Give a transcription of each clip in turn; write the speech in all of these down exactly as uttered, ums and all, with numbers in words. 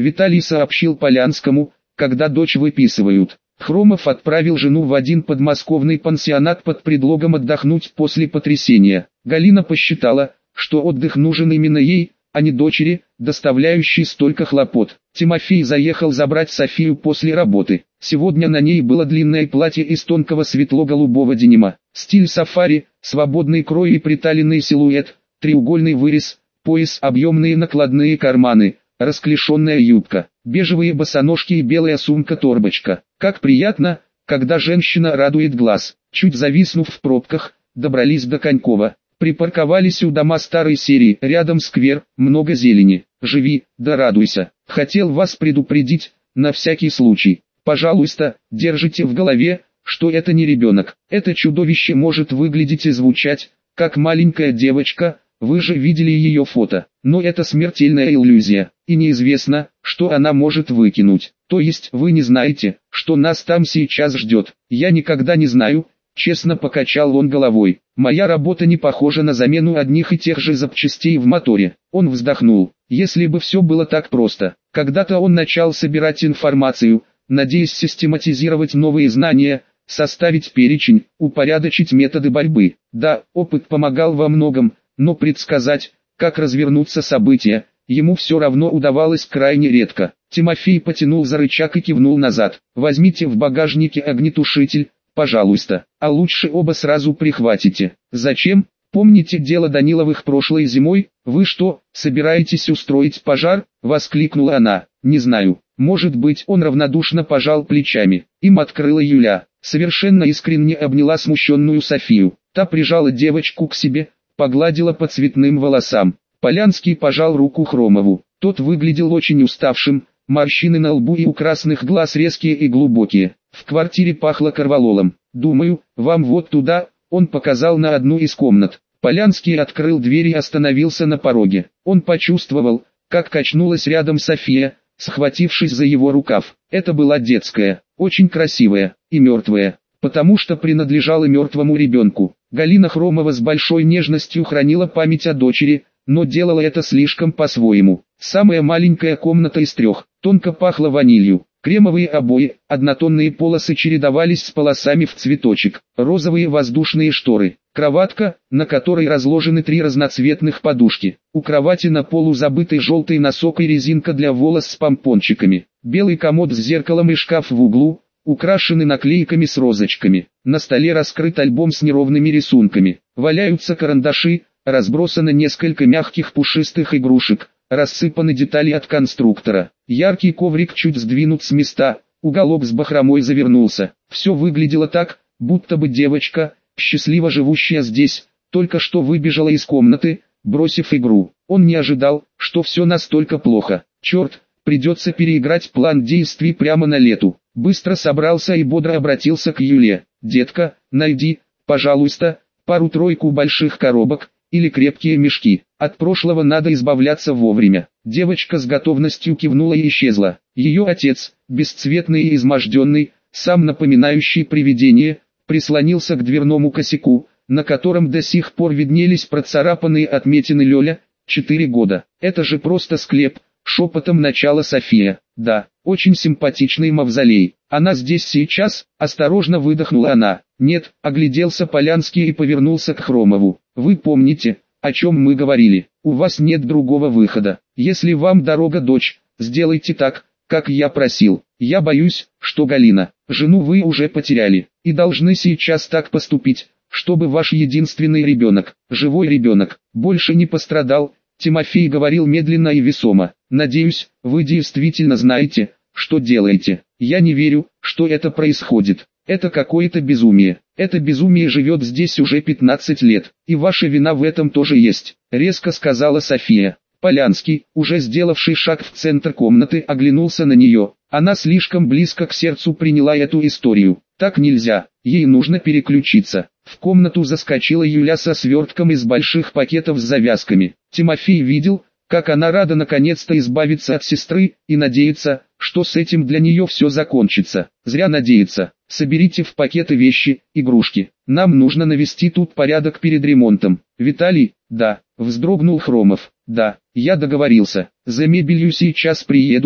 Виталий сообщил Полянскому, когда дочь выписывают. Хромов отправил жену в один подмосковный пансионат под предлогом отдохнуть после потрясения. Галина посчитала, что отдых нужен именно ей, а не дочери, доставляющей столько хлопот. Тимофей заехал забрать Софию после работы. Сегодня на ней было длинное платье из тонкого светло-голубого денима. Стиль сафари, свободный крой и приталенный силуэт, треугольный вырез, пояс, объемные накладные карманы, расклешенная юбка, бежевые босоножки и белая сумка-торбочка. Как приятно, когда женщина радует глаз. Чуть зависнув в пробках, добрались до Конькова. Припарковались у дома старой серии, рядом сквер, много зелени. Живи, да радуйся. Хотел вас предупредить, на всякий случай. Пожалуйста, держите в голове, что это не ребенок. Это чудовище может выглядеть и звучать, как маленькая девочка, вы же видели ее фото. Но это смертельная иллюзия, и неизвестно, что она может выкинуть. То есть вы не знаете, что нас там сейчас ждет. Я никогда не знаю. Честно покачал он головой. Моя работа не похожа на замену одних и тех же запчастей в моторе. Он вздохнул. Если бы все было так просто. Когда-то он начал собирать информацию, надеясь систематизировать новые знания, составить перечень, упорядочить методы борьбы. Да, опыт помогал во многом, но предсказать, как развернутся события, ему все равно удавалось крайне редко. Тимофей потянул за рычаг и кивнул назад. Возьмите в багажнике огнетушитель. Пожалуйста, а лучше оба сразу прихватите. Зачем? Помните дело Даниловых прошлой зимой? Вы что, собираетесь устроить пожар? Воскликнула она. Не знаю. Может быть, он равнодушно пожал плечами. Им открыла Юля. Совершенно искренне обняла смущенную Софию. Та прижала девочку к себе, погладила по цветным волосам. Полянский пожал руку Хромову. Тот выглядел очень уставшим. Морщины на лбу и у красных глаз резкие и глубокие. В квартире пахло корвалолом. «Думаю, вам вот туда», — он показал на одну из комнат. Полянский открыл дверь и остановился на пороге. Он почувствовал, как качнулась рядом София, схватившись за его рукав. Это была детская, очень красивая и мертвая, потому что принадлежала мертвому ребенку. Галина Хромова с большой нежностью хранила память о дочери, но делала это слишком по-своему. Самая маленькая комната из трех, тонко пахла ванилью. Кремовые обои, однотонные полосы чередовались с полосами в цветочек, розовые воздушные шторы, кроватка, на которой разложены три разноцветных подушки, у кровати на полу забытый желтый носок и резинка для волос с помпончиками, белый комод с зеркалом и шкаф в углу, украшены наклейками с розочками, на столе раскрыт альбом с неровными рисунками, валяются карандаши, разбросано несколько мягких пушистых игрушек. Рассыпаны детали от конструктора. Яркий коврик чуть сдвинут с места, уголок с бахромой завернулся. Все выглядело так, будто бы девочка, счастливо живущая здесь, только что выбежала из комнаты, бросив игру. Он не ожидал, что все настолько плохо. Черт, придется переиграть план действий прямо на лету. Быстро собрался и бодро обратился к Юле. «Детка, найди, пожалуйста, пару-тройку больших коробок, или крепкие мешки. От прошлого надо избавляться вовремя». Девочка с готовностью кивнула и исчезла. Ее отец, бесцветный и изможденный, сам напоминающий привидение, прислонился к дверному косяку, на котором до сих пор виднелись процарапанные отметины Лёля, четыре года. «Это же просто склеп», — шепотом начала София. «Да, очень симпатичный мавзолей. Она здесь сейчас?» — осторожно выдохнула она. «Нет», — огляделся Полянский и повернулся к Хромову. «Вы помните, о чем мы говорили? У вас нет другого выхода. Если вам дорога дочь, сделайте так, как я просил. Я боюсь, что Галина, жену вы уже потеряли, и должны сейчас так поступить, чтобы ваш единственный ребенок, живой ребенок, больше не пострадал». Тимофей говорил медленно и весомо. «Надеюсь, вы действительно знаете, что делаете. Я не верю, что это происходит. Это какое-то безумие. Это безумие живет здесь уже пятнадцать лет, и ваша вина в этом тоже есть», — резко сказала София. Полянский, уже сделавший шаг в центр комнаты, оглянулся на нее. Она слишком близко к сердцу приняла эту историю. Так нельзя, ей нужно переключиться. В комнату заскочила Юля со свертком из больших пакетов с завязками. Тимофей видел, как она рада наконец-то избавиться от сестры, и надеется, что с этим для нее все закончится. Зря надеется. Соберите в пакеты вещи, игрушки. Нам нужно навести тут порядок перед ремонтом. Виталий, да, вздрогнул Хромов. Да, я договорился. За мебелью сейчас приедут,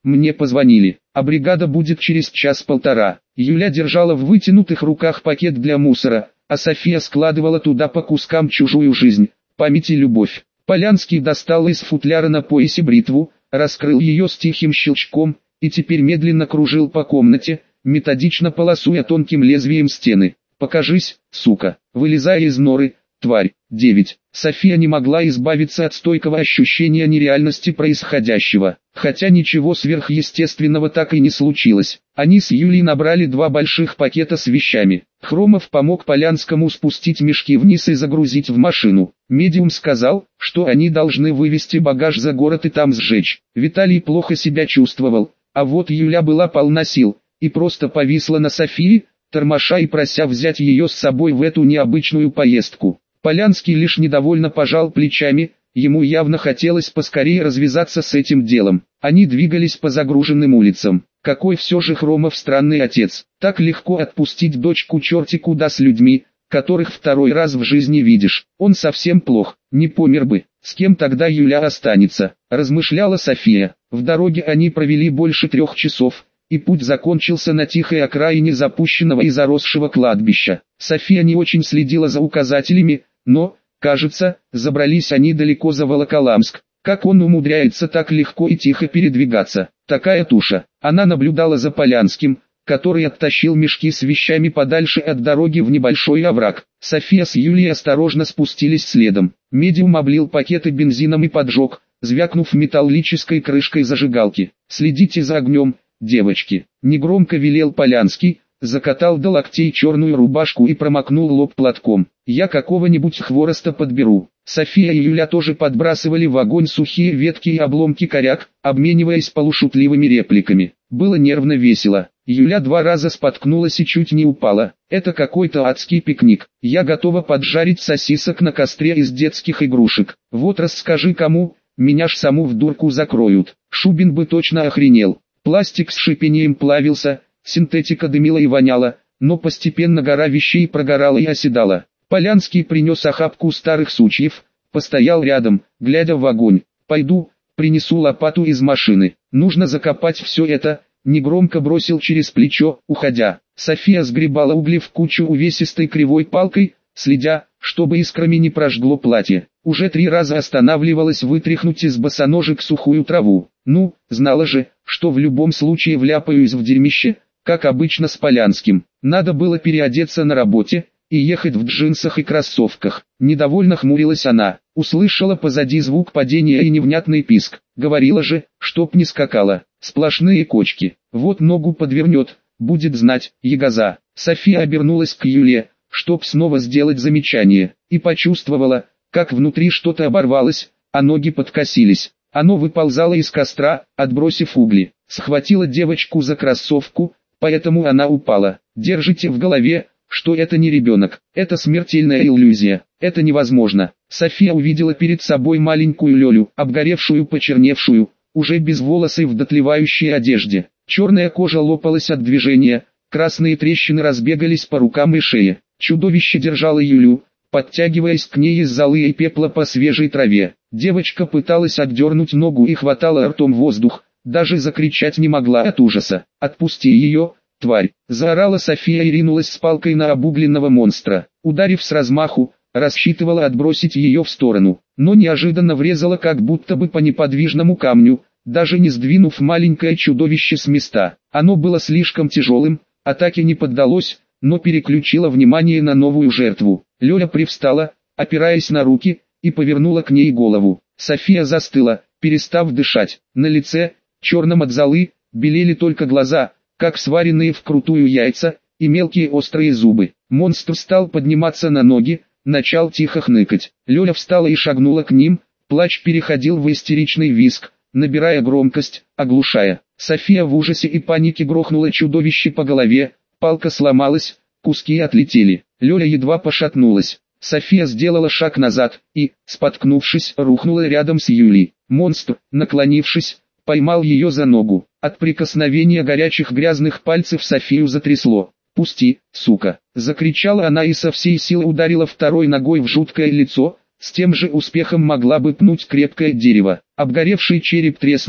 мне позвонили, а бригада будет через час-полтора. Юля держала в вытянутых руках пакет для мусора, а София складывала туда по кускам чужую жизнь, память и любовь. Полянский достал из футляра на поясе бритву, раскрыл ее с тихим щелчком, и теперь медленно кружил по комнате, методично полосуя тонким лезвием стены. «Покажись, сука, вылезая из норы, тварь». девять. София не могла избавиться от стойкого ощущения нереальности происходящего, хотя ничего сверхъестественного так и не случилось. Они с Юлей набрали два больших пакета с вещами. Хромов помог Полянскому спустить мешки вниз и загрузить в машину. Медиум сказал, что они должны вывести багаж за город и там сжечь. Виталий плохо себя чувствовал, а вот Юля была полна сил, и просто повисла на Софии, тормоша и прося взять ее с собой в эту необычную поездку. Полянский лишь недовольно пожал плечами, ему явно хотелось поскорее развязаться с этим делом. Они двигались по загруженным улицам. Какой все же Хромов странный отец, так легко отпустить дочку черти куда с людьми, которых второй раз в жизни видишь. Он совсем плох, не помер бы, с кем тогда Юля останется, размышляла София. В дороге они провели больше трех часов, и путь закончился на тихой окраине запущенного и заросшего кладбища. София не очень следила за указателями, но, кажется, забрались они далеко за Волоколамск. Как он умудряется так легко и тихо передвигаться? Такая туша. Она наблюдала за Полянским, который оттащил мешки с вещами подальше от дороги в небольшой овраг. София с Юлией осторожно спустились следом. Медиум облил пакеты бензином и поджег, звякнув металлической крышкой зажигалки. «Следите за огнем, девочки», — негромко велел Полянский, закатал до локтей черную рубашку и промокнул лоб платком. «Я какого-нибудь хвороста подберу». София и Юля тоже подбрасывали в огонь сухие ветки и обломки коряк, обмениваясь полушутливыми репликами. Было нервно весело. Юля два раза споткнулась и чуть не упала. «Это какой-то адский пикник. Я готова поджарить сосисок на костре из детских игрушек. Вот расскажи кому, меня ж саму в дурку закроют». Шубин бы точно охренел. Пластик с шипением плавился, синтетика дымила и воняла, но постепенно гора вещей прогорала и оседала. Полянский принес охапку старых сучьев, постоял рядом, глядя в огонь. «Пойду, принесу лопату из машины. Нужно закопать все это», — негромко бросил через плечо, уходя. София сгребала угли в кучу увесистой кривой палкой, следя, чтобы искрами не прожгло платье. Уже три раза останавливалась вытряхнуть из босоножек сухую траву. Ну, знала же, что в любом случае вляпаюсь в дерьмище, как обычно с Полянским. Надо было переодеться на работе и ехать в джинсах и кроссовках. Недовольно хмурилась она, услышала позади звук падения и невнятный писк. Говорила же, чтоб не скакала. Сплошные кочки. Вот ногу подвернет, будет знать, ягоза. София обернулась к Юле, чтоб снова сделать замечание, и почувствовала, как внутри что-то оборвалось, а ноги подкосились. Оно выползало из костра, отбросив угли. Схватила девочку за кроссовку, поэтому она упала. Держите в голове, что это не ребенок, это смертельная иллюзия, это невозможно. София увидела перед собой маленькую Лёлю, обгоревшую, почерневшую, уже без волосы в дотлевающей одежде. Черная кожа лопалась от движения, красные трещины разбегались по рукам и шее. Чудовище держало Юлю, подтягиваясь к ней из золы и пепла по свежей траве. Девочка пыталась отдернуть ногу и хватала ртом воздух, даже закричать не могла от ужаса. «Отпусти ее, тварь!» — заорала София и ринулась с палкой на обугленного монстра. Ударив с размаху, рассчитывала отбросить ее в сторону, но неожиданно врезала как будто бы по неподвижному камню, даже не сдвинув маленькое чудовище с места. Оно было слишком тяжелым, атаке не поддалось, но переключило внимание на новую жертву. Лёля привстала, опираясь на руки, и повернула к ней голову. София застыла, перестав дышать. На лице, черном от золы, белели только глаза, как сваренные вкрутую яйца, и мелкие острые зубы. Монстр стал подниматься на ноги, начал тихо хныкать. Лёля встала и шагнула к ним, плач переходил в истеричный визг, набирая громкость, оглушая. София в ужасе и панике грохнула чудовище по голове, палка сломалась, куски отлетели. Лёля едва пошатнулась. София сделала шаг назад и, споткнувшись, рухнула рядом с Юлей. Монстр, наклонившись, поймал ее за ногу. От прикосновения горячих грязных пальцев Софию затрясло. «Пусти, сука!» — закричала она и со всей силы ударила второй ногой в жуткое лицо, с тем же успехом могла бы пнуть крепкое дерево. Обгоревший череп треснул,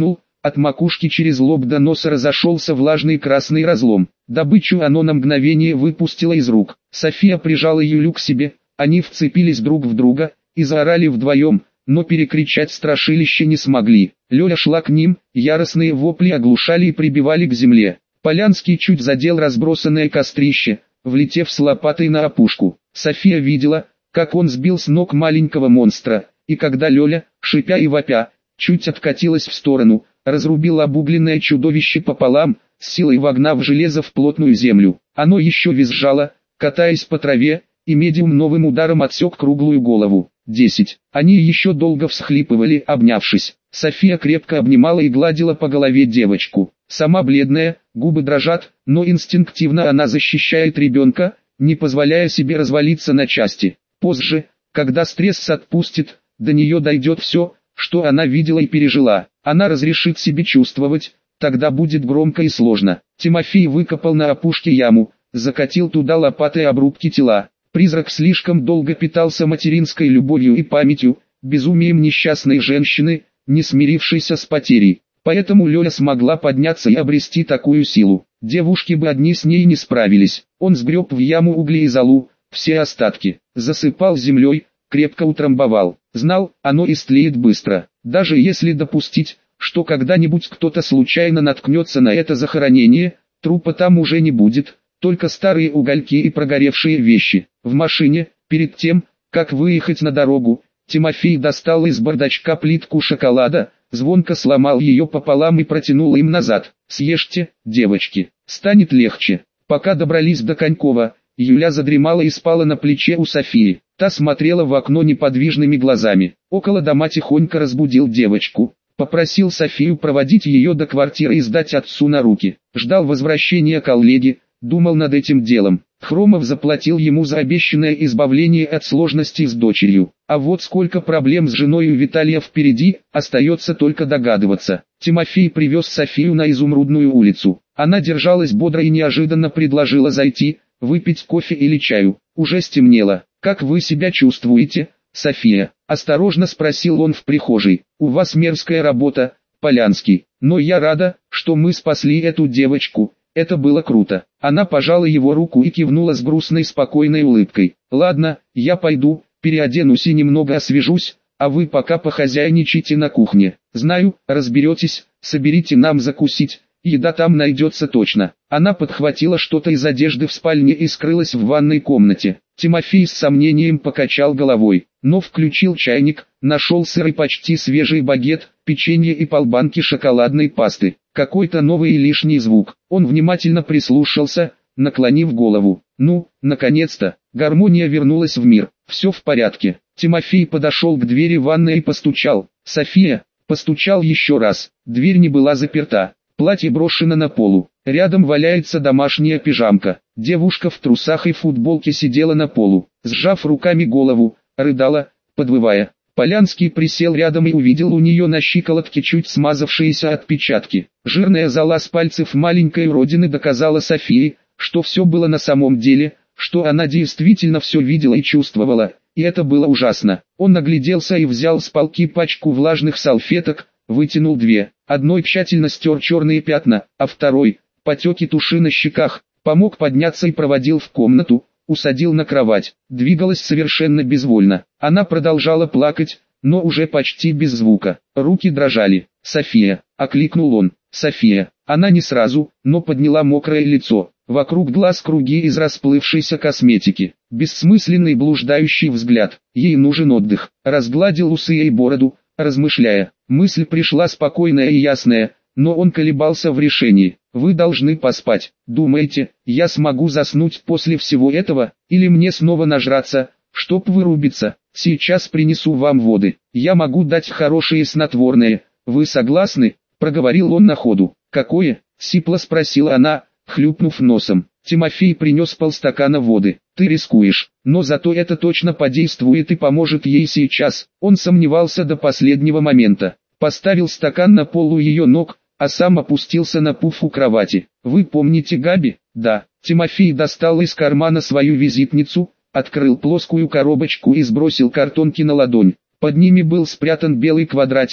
От макушки через лоб до носа разошелся влажный красный разлом. Добычу оно на мгновение выпустило из рук. София прижала Юлю к себе, они вцепились друг в друга и заорали вдвоем, но перекричать страшилище не смогли. Лёля шла к ним, яростные вопли оглушали и прибивали к земле. Полянский чуть задел разбросанное кострище, влетев с лопатой на опушку. София видела, как он сбил с ног маленького монстра, и когда Лёля, шипя и вопя, чуть откатилась в сторону, разрубил обугленное чудовище пополам, с силой вогнав железо в плотную землю. Оно еще визжало, катаясь по траве, и медиум новым ударом отсек круглую голову. Десять. Они еще долго всхлипывали, обнявшись. София крепко обнимала и гладила по голове девочку. Сама бледная, губы дрожат, но инстинктивно она защищает ребенка, не позволяя себе развалиться на части. Позже, когда стресс отпустит, до нее дойдет все, что она видела и пережила. Она разрешит себе чувствовать, тогда будет громко и сложно. Тимофей выкопал на опушке яму, закатил туда лопатой обрубки тела. Призрак слишком долго питался материнской любовью и памятью, безумием несчастной женщины, не смирившейся с потерей. Поэтому Лёля смогла подняться и обрести такую силу. Девушки бы одни с ней не справились. Он сгреб в яму угли и золу, все остатки, засыпал землей, крепко утрамбовал. Знал, оно истлеет быстро. Даже если допустить, что когда-нибудь кто-то случайно наткнется на это захоронение, трупа там уже не будет, только старые угольки и прогоревшие вещи. В машине, перед тем, как выехать на дорогу, Тимофей достал из бардачка плитку шоколада, звонко сломал ее пополам и протянул им назад. «Съешьте, девочки, станет легче». Пока добрались до Конькова, Юля задремала и спала на плече у Софии. Та смотрела в окно неподвижными глазами. Около дома тихонько разбудил девочку. Попросил Софию проводить ее до квартиры и сдать отцу на руки. Ждал возвращения коллеги, думал над этим делом. Хромов заплатил ему за обещанное избавление от сложностей с дочерью. А вот сколько проблем с женой у Виталия впереди, остается только догадываться. Тимофей привез Софию на Изумрудную улицу. Она держалась бодро и неожиданно предложила зайти, выпить кофе или чаю. Уже стемнело. «Как вы себя чувствуете, София?» – осторожно спросил он в прихожей. «У вас мерзкая работа, Полянский, но я рада, что мы спасли эту девочку. Это было круто». Она пожала его руку и кивнула с грустной спокойной улыбкой. «Ладно, я пойду, переоденусь и немного освежусь, а вы пока похозяйничайте на кухне. Знаю, разберетесь, соберите нам закусить, еда там найдется точно». Она подхватила что-то из одежды в спальне и скрылась в ванной комнате. Тимофей с сомнением покачал головой, но включил чайник, нашел сыр и почти свежий багет, печенье и полбанки шоколадной пасты. Какой-то новый и лишний звук. Он внимательно прислушался, наклонив голову. Ну, наконец-то, гармония вернулась в мир. Все в порядке. Тимофей подошел к двери ванной и постучал. «София!» Постучал еще раз. Дверь не была заперта. Платье брошено на полу. Рядом валяется домашняя пижамка. Девушка в трусах и футболке сидела на полу, сжав руками голову, рыдала, подвывая. Полянский присел рядом и увидел у нее на щиколотке чуть смазавшиеся отпечатки. Жирная зола с пальцев маленькой родины доказала Софии, что все было на самом деле, что она действительно все видела и чувствовала, и это было ужасно. Он нагляделся и взял с полки пачку влажных салфеток, вытянул две. Одной тщательно стер черные пятна, а второй – потеки туши на щеках, помог подняться и проводил в комнату, усадил на кровать. Двигалась совершенно безвольно. Она продолжала плакать, но уже почти без звука. Руки дрожали. «София!» – окликнул он. «София!» Она не сразу, но подняла мокрое лицо. Вокруг глаз круги из расплывшейся косметики. Бессмысленный блуждающий взгляд. Ей нужен отдых. Разгладил усы и бороду, размышляя. Мысль пришла спокойная и ясная, но он колебался в решении. «Вы должны поспать. Думаете, я смогу заснуть после всего этого, или мне снова нажраться, чтоб вырубиться? Сейчас принесу вам воды. Я могу дать хорошие снотворные. Вы согласны?» – проговорил он на ходу. «Какое?» – сипло спросила она, хлюпнув носом. Тимофей принес полстакана воды. «Ты рискуешь, но зато это точно подействует и поможет ей сейчас». Он сомневался до последнего момента. Поставил стакан на пол у ее ног, а сам опустился на пуф у кровати. «Вы помните Габи?» «Да». Тимофей достал из кармана свою визитницу, открыл плоскую коробочку и сбросил картонки на ладонь. Под ними был спрятан белый квадратик,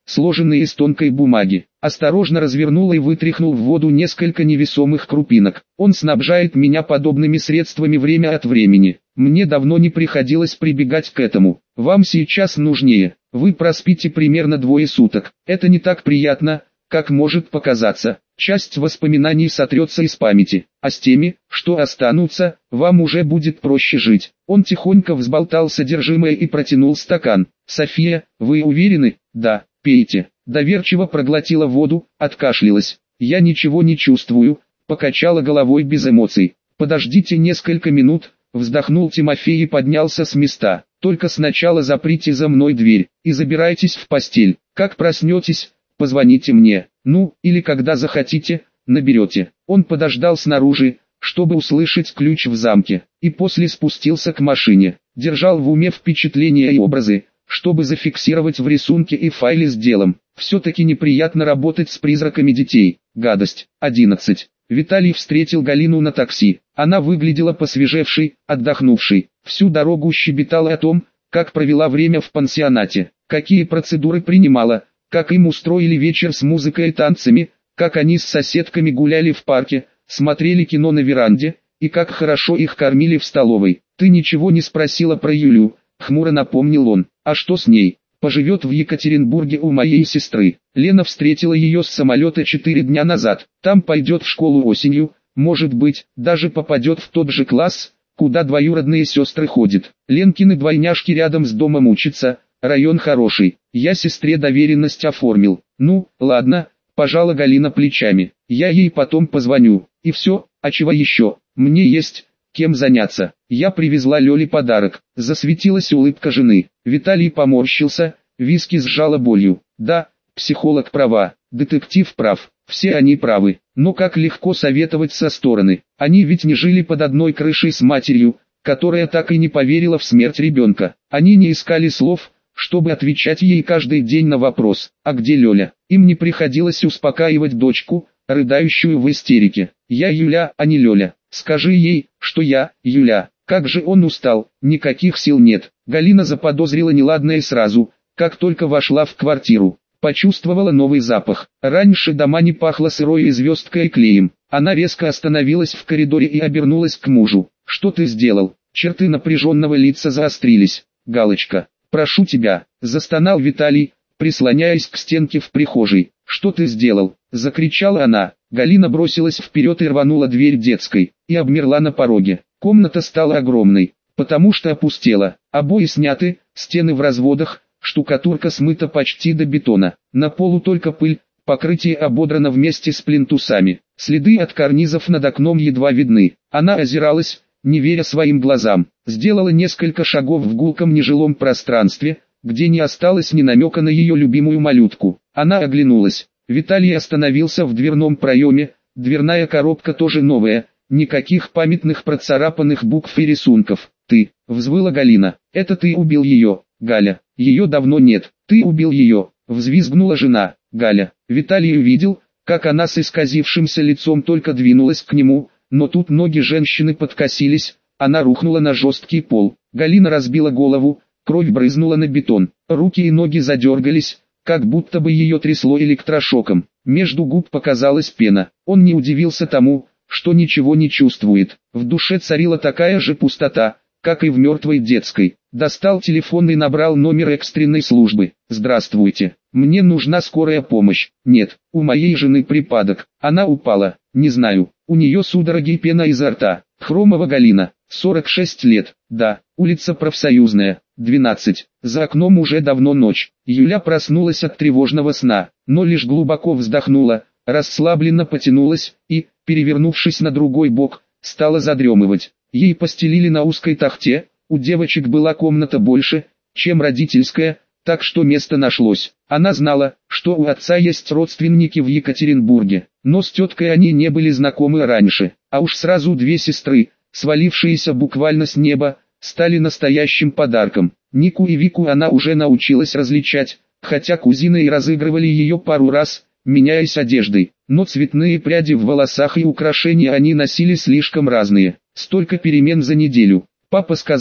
сложенные из тонкой бумаги. Осторожно развернул и вытряхнул в воду несколько невесомых крупинок. Он снабжает меня подобными средствами время от времени. Мне давно не приходилось прибегать к этому. Вам сейчас нужнее. Вы проспите примерно двое суток. Это не так приятно, как может показаться. Часть воспоминаний сотрется из памяти, а с теми, что останутся, вам уже будет проще жить. Он тихонько взболтал содержимое и протянул стакан. «София, вы уверены?» «Да, пейте». Доверчиво проглотила воду, откашлялась. «Я ничего не чувствую», покачала головой без эмоций. «Подождите несколько минут», вздохнул Тимофей и поднялся с места. «Только сначала заприте за мной дверь и забирайтесь в постель. Как проснетесь, позвоните мне, ну, или когда захотите, наберете». Он подождал снаружи, чтобы услышать ключ в замке, и после спустился к машине. Держал в уме впечатления и образы, чтобы зафиксировать в рисунке и файле с делом. Все-таки неприятно работать с призраками детей. Гадость. одиннадцать. Виталий встретил Галину на такси. Она выглядела посвежевшей, отдохнувшей. Всю дорогу щебетала о том, как провела время в пансионате, какие процедуры принимала, как им устроили вечер с музыкой и танцами, как они с соседками гуляли в парке, смотрели кино на веранде, и как хорошо их кормили в столовой. «Ты ничего не спросила про Юлю», — хмуро напомнил он. «А что с ней?» «Поживет в Екатеринбурге у моей сестры. Лена встретила ее с самолета четыре дня назад. Там пойдет в школу осенью, может быть, даже попадет в тот же класс, куда двоюродные сестры ходят. Ленкины двойняшки рядом с домом учатся, район хороший. Я сестре доверенность оформил». «Ну, ладно», — пожала Галина плечами. «Я ей потом позвоню. И все, а чего еще? Мне есть кем заняться. Я привезла Лёле подарок». Засветилась улыбка жены. Виталий поморщился, виски сжала болью. «Да, психолог права, детектив прав, все они правы. Но как легко советовать со стороны. Они ведь не жили под одной крышей с матерью, которая так и не поверила в смерть ребенка. Они не искали слов, чтобы отвечать ей каждый день на вопрос: «А где Лёля?» Им не приходилось успокаивать дочку, рыдающую в истерике. «Я Юля, а не Лёля. Скажи ей, что я, Юля». Как же он устал, никаких сил нет. Галина заподозрила неладное сразу, как только вошла в квартиру. Почувствовала новый запах. Раньше дома не пахло сырой звездкой и клеем. Она резко остановилась в коридоре и обернулась к мужу. «Что ты сделал?» Черты напряженного лица заострились. «Галочка, прошу тебя», застонал Виталий, прислоняясь к стенке в прихожей. «Что ты сделал?» Закричала она. Галина бросилась вперед и рванула дверь детской, и обмерла на пороге. Комната стала огромной, потому что опустела. Обои сняты, стены в разводах, штукатурка смыта почти до бетона. На полу только пыль, покрытие ободрано вместе с плинтусами. Следы от карнизов над окном едва видны. Она озиралась, не веря своим глазам. Сделала несколько шагов в гулком нежилом пространстве, где не осталось ни намека на ее любимую малютку. Она оглянулась. Виталий остановился в дверном проеме, дверная коробка тоже новая, никаких памятных процарапанных букв и рисунков. «Ты», — взвыла Галина, — «это ты убил ее, Галя, ее давно нет, ты убил ее», — взвизгнула жена. «Галя». Виталий увидел, как она с исказившимся лицом только двинулась к нему, но тут ноги женщины подкосились, она рухнула на жесткий пол. Галина разбила голову, кровь брызнула на бетон, руки и ноги задергались, как будто бы ее трясло электрошоком. Между губ показалась пена. Он не удивился тому, что ничего не чувствует. В душе царила такая же пустота, как и в мертвой детской. Достал телефон и набрал номер экстренной службы. «Здравствуйте, мне нужна скорая помощь». «Нет, у моей жены припадок, она упала, не знаю, у нее судороги и пена изо рта». Хромова Галина, сорок шесть лет, да, улица Профсоюзная, двенадцать. За окном уже давно ночь. Юля проснулась от тревожного сна, но лишь глубоко вздохнула, расслабленно потянулась и, перевернувшись на другой бок, стала задремывать. Ей постелили на узкой тахте, у девочек была комната больше, чем родительская, так что место нашлось. Она знала, что у отца есть родственники в Екатеринбурге, но с теткой они не были знакомы раньше, а уж сразу две сестры, свалившиеся буквально с неба, стали настоящим подарком. Нику и Вику она уже научилась различать, хотя кузины и разыгрывали ее пару раз, меняясь одеждой, но цветные пряди в волосах и украшения они носили слишком разные. Столько перемен за неделю. Папа сказал,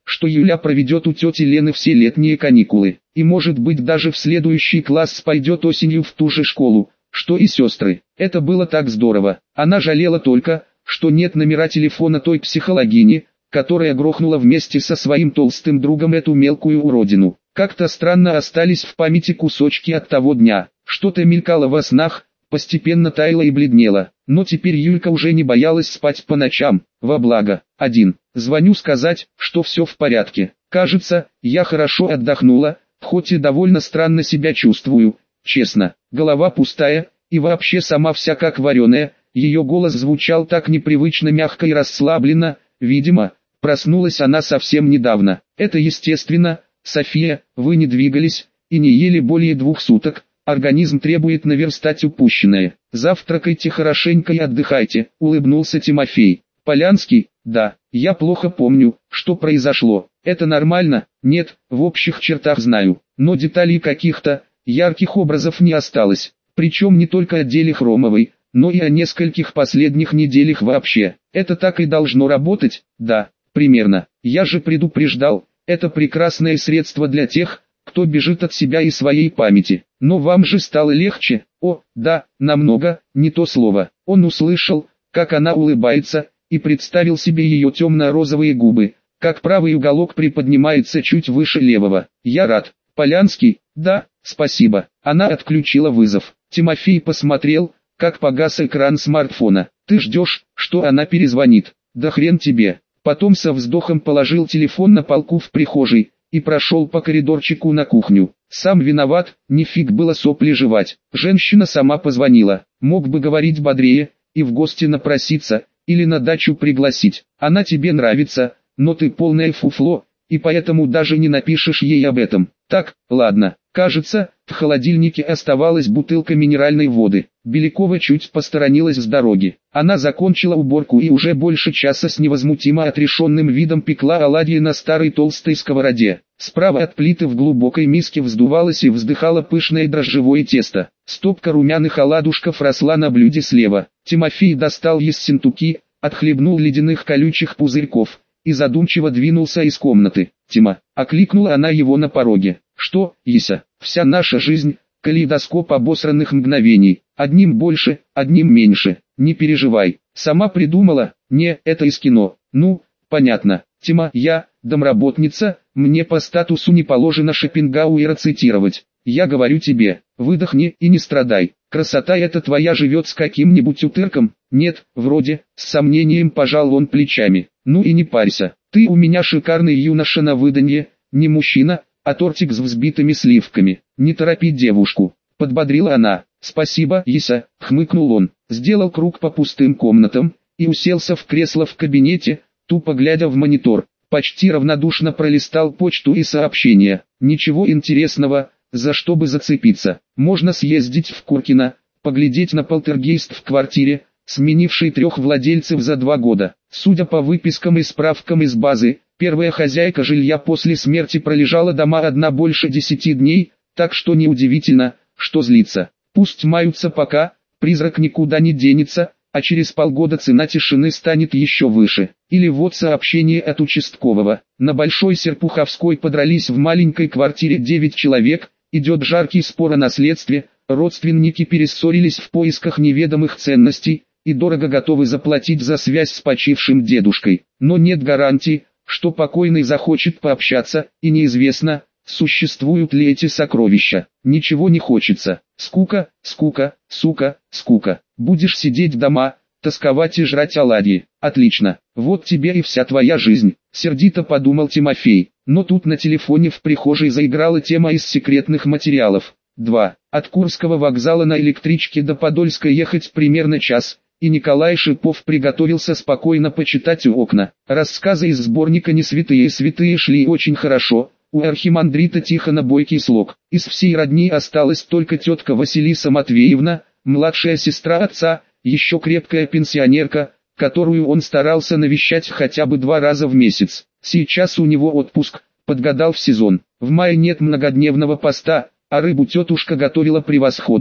что Юля проведет у тети Лены все летние каникулы, и может быть даже в следующий класс пойдет осенью в ту же школу, что и сестры. Это было так здорово. Она жалела только, что нет номера телефона той психологини, которая грохнула вместе со своим толстым другом эту мелкую уродину. Как-то странно остались в памяти кусочки от того дня. Что-то мелькало во снах, постепенно таяло и бледнело. Но теперь Юлька уже не боялась спать по ночам. Во благо. Один. Звоню сказать, что все в порядке. Кажется, я хорошо отдохнула, хоть и довольно странно себя чувствую. Честно, голова пустая, и вообще сама вся как вареная. Ее голос звучал так непривычно мягко и расслабленно. Видимо, проснулась она совсем недавно. Это естественно. София, вы не двигались и не ели более двух суток. Организм требует наверстать упущенное. Завтракайте хорошенько и отдыхайте, улыбнулся Тимофей. Полянский, да, я плохо помню, что произошло. Это нормально? Нет, в общих чертах знаю, но деталей каких-то ярких образов не осталось. Причем не только о деле Хромовой, но и о нескольких последних неделях вообще. Это так и должно работать? Да, примерно. Я же предупреждал, это прекрасное средство для тех, кто бежит от себя и своей памяти. Но вам же стало легче? О, да, намного, не то слово. Он услышал, как она улыбается, и представил себе ее темно-розовые губы, как правый уголок приподнимается чуть выше левого. Я рад. Полянский, да, спасибо. Она отключила вызов. Тимофей посмотрел, как погас экран смартфона. Ты ждешь, что она перезвонит? Да хрен тебе. Потом со вздохом положил телефон на полку в прихожей и прошел по коридорчику на кухню. Сам виноват, не фиг было сопли жевать. Женщина сама позвонила. Мог бы говорить бодрее и в гости напроситься, или на дачу пригласить. Она тебе нравится, но ты полное фуфло, и поэтому даже не напишешь ей об этом. Так, ладно. Кажется, в холодильнике оставалась бутылка минеральной воды. Белякова чуть посторонилась с дороги. Она закончила уборку и уже больше часа с невозмутимо отрешенным видом пекла оладьи на старой толстой сковороде. Справа от плиты в глубокой миске вздувалось и вздыхало пышное дрожжевое тесто. Стопка румяных оладушков росла на блюде слева. Тимофей достал ессентуки, отхлебнул ледяных колючих пузырьков и задумчиво двинулся из комнаты. «Тима!» — окликнула она его на пороге. «Что, Еся, вся наша жизнь — калейдоскоп обосранных мгновений, одним больше, одним меньше, не переживай, сама придумала, не, это из кино, ну, понятно, Тима, я, домработница, мне по статусу не положено Шопенгауэра цитировать, я говорю тебе, выдохни и не страдай, красота эта твоя живет с каким-нибудь утырком, нет, вроде, с сомнением пожал он плечами, ну и не парься, ты у меня шикарный юноша на выданье, не мужчина, а тортик с взбитыми сливками. Не торопи девушку, подбодрила она. Спасибо, Еся, хмыкнул он, сделал круг по пустым комнатам и уселся в кресло в кабинете, тупо глядя в монитор. Почти равнодушно пролистал почту и сообщения. Ничего интересного, за что бы зацепиться. Можно съездить в Куркино, поглядеть на полтергейст в квартире, сменивший трех владельцев за два года. Судя по выпискам и справкам из базы, первая хозяйка жилья после смерти пролежала дома одна больше десяти дней, так что неудивительно, что злится. Пусть маются пока, призрак никуда не денется, а через полгода цена тишины станет еще выше. Или вот сообщение от участкового. На Большой Серпуховской подрались в маленькой квартире девять человек, идет жаркий спор о наследстве, родственники перессорились в поисках неведомых ценностей, и дорого готовы заплатить за связь с почившим дедушкой. Но нет гарантии, что покойный захочет пообщаться, и неизвестно, существуют ли эти сокровища. Ничего не хочется. Скука, скука, сука, скука. Будешь сидеть дома, тосковать и жрать оладьи. Отлично. Вот тебе и вся твоя жизнь. Сердито подумал Тимофей. Но тут на телефоне в прихожей заиграла тема из секретных материалов. два. От Курского вокзала на электричке до Подольска ехать примерно час. И Николай Шипов приготовился спокойно почитать у окна. Рассказы из сборника «Не святые святые» шли очень хорошо. У архимандрита Тихона бойкий слог. Из всей родни осталась только тетка Василиса Матвеевна, младшая сестра отца, еще крепкая пенсионерка, которую он старался навещать хотя бы два раза в месяц. Сейчас у него отпуск, подгадал в сезон. В мае нет многодневного поста, а рыбу тетушка готовила превосходно,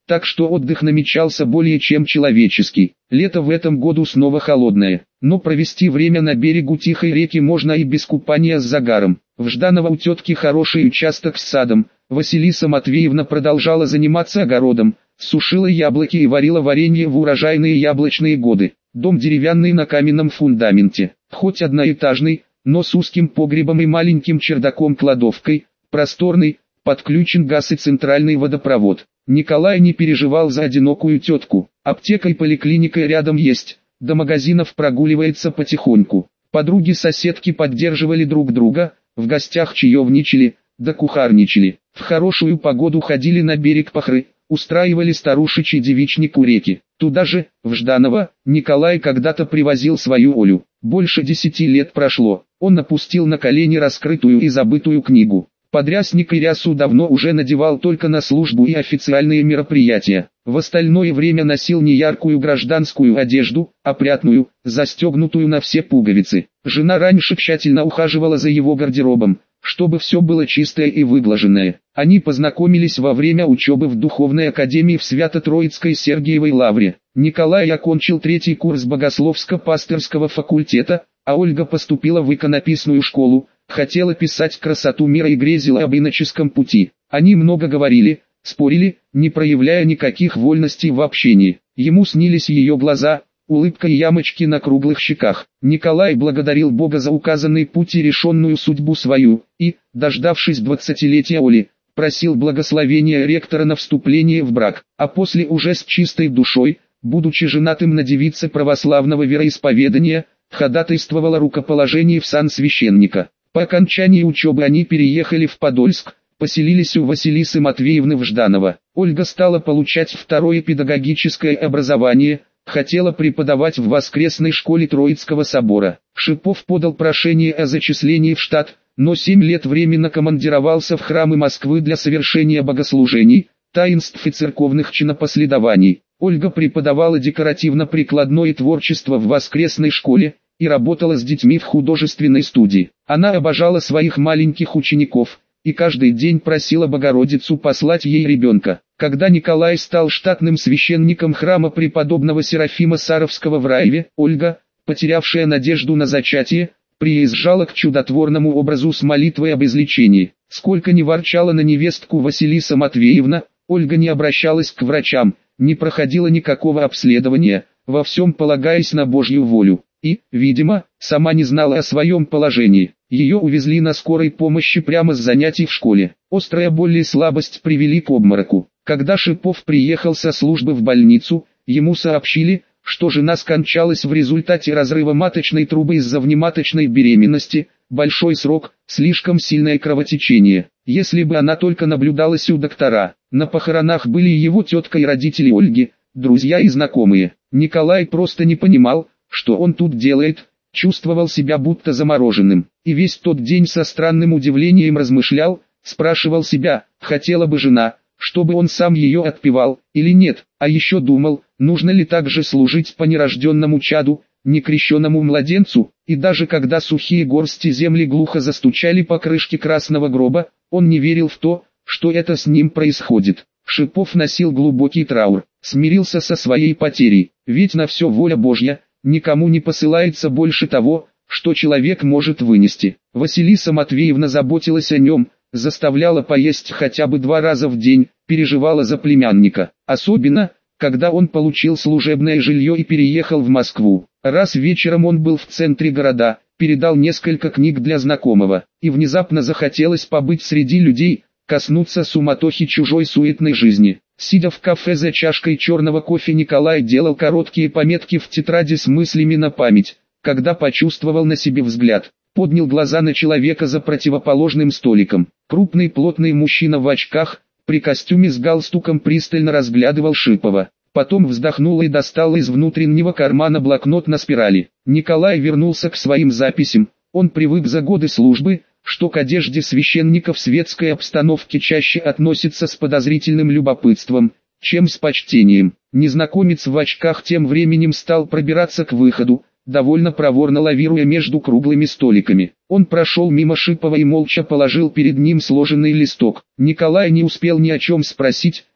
так что отдых намечался более чем человеческий. Лето в этом году снова холодное, но провести время на берегу тихой реки можно и без купания с загаром. В Жданово у тетки хороший участок с садом. Василиса Матвеевна продолжала заниматься огородом, сушила яблоки и варила варенье в урожайные яблочные годы. Дом деревянный на каменном фундаменте, хоть одноэтажный, но с узким погребом и маленьким чердаком-кладовкой, просторный, подключен газ и центральный водопровод. Николай не переживал за одинокую тетку. Аптека и поликлиника рядом есть, до магазинов прогуливается потихоньку. Подруги-соседки поддерживали друг друга, в гостях чаевничали, да кухарничали. В хорошую погоду ходили на берег Пахры, устраивали старушечий девичник у реки. Туда же, в Жданово, Николай когда-то привозил свою Олю. Больше десяти лет прошло, он опустил на колени раскрытую и забытую книгу. Подрясник и рясу давно уже надевал только на службу и официальные мероприятия. В остальное время носил не яркую гражданскую одежду, а опрятную, застегнутую на все пуговицы. Жена раньше тщательно ухаживала за его гардеробом, чтобы все было чистое и выглаженное. Они познакомились во время учебы в Духовной академии в Свято-Троицкой Сергиевой Лавре. Николай окончил третий курс богословско-пастырского факультета, а Ольга поступила в иконописную школу, хотела писать красоту мира и грезила об иноческом пути. Они много говорили, спорили, не проявляя никаких вольностей в общении. Ему снились ее глаза, улыбка и ямочки на круглых щеках. Николай благодарил Бога за указанный путь и решенную судьбу свою, и, дождавшись двадцатилетия Оли, просил благословения ректора на вступление в брак, а после уже с чистой душой, будучи женатым на девице православного вероисповедания, ходатайствовал о рукоположении в сан священника. По окончании учебы они переехали в Подольск, поселились у Василисы Матвеевны в Жданово. Ольга стала получать второе педагогическое образование, хотела преподавать в воскресной школе Троицкого собора. Шипов подал прошение о зачислении в штат, но семь лет временно командировался в храмы Москвы для совершения богослужений, таинств и церковных чинопоследований. Ольга преподавала декоративно-прикладное творчество в воскресной школе и работала с детьми в художественной студии. Она обожала своих маленьких учеников и каждый день просила Богородицу послать ей ребенка. Когда Николай стал штатным священником храма преподобного Серафима Саровского в Раеве, Ольга, потерявшая надежду на зачатие, приезжала к чудотворному образу с молитвой об излечении. Сколько ни ворчала на невестку Василиса Матвеевна, Ольга не обращалась к врачам, не проходила никакого обследования, во всем полагаясь на Божью волю. И, видимо, сама не знала о своем положении. Ее увезли на скорой помощи прямо с занятий в школе. Острая боль и слабость привели к обмороку. Когда Шипов приехал со службы в больницу, ему сообщили, что жена скончалась в результате разрыва маточной трубы из-за внематочной беременности, большой срок, слишком сильное кровотечение. Если бы она только наблюдалась у доктора. На похоронах были его тетка и родители Ольги, друзья и знакомые. Николай просто не понимал, что он тут делает, чувствовал себя будто замороженным. И весь тот день со странным удивлением размышлял, спрашивал себя, хотела бы жена, чтобы он сам ее отпевал, или нет, а еще думал, нужно ли также служить по нерожденному чаду, некрещенному младенцу, и даже когда сухие горсти земли глухо застучали по крышке красного гроба, он не верил в то, что это с ним происходит. Шипов носил глубокий траур, смирился со своей потерей, ведь на все воля Божья, никому не посылается больше того, что человек может вынести. Василиса Матвеевна заботилась о нем, заставляла поесть хотя бы два раза в день, переживала за племянника. Особенно, когда он получил служебное жилье и переехал в Москву. Раз вечером он был в центре города, передал несколько книг для знакомого, и внезапно захотелось побыть среди людей, коснуться суматохи чужой суетной жизни. Сидя в кафе за чашкой черного кофе, Николай делал короткие пометки в тетради с мыслями на память, когда почувствовал на себе взгляд. Поднял глаза на человека за противоположным столиком. Крупный плотный мужчина в очках, при костюме с галстуком пристально разглядывал Шипова. Потом вздохнул и достал из внутреннего кармана блокнот на спирали. Николай вернулся к своим записям. Он привык за годы службы, что к одежде священника в светской обстановке чаще относится с подозрительным любопытством, чем с почтением. Незнакомец в очках тем временем стал пробираться к выходу, довольно проворно лавируя между круглыми столиками. Он прошел мимо Шипова и молча положил перед ним сложенный листок. Николай не успел ни о чем спросить,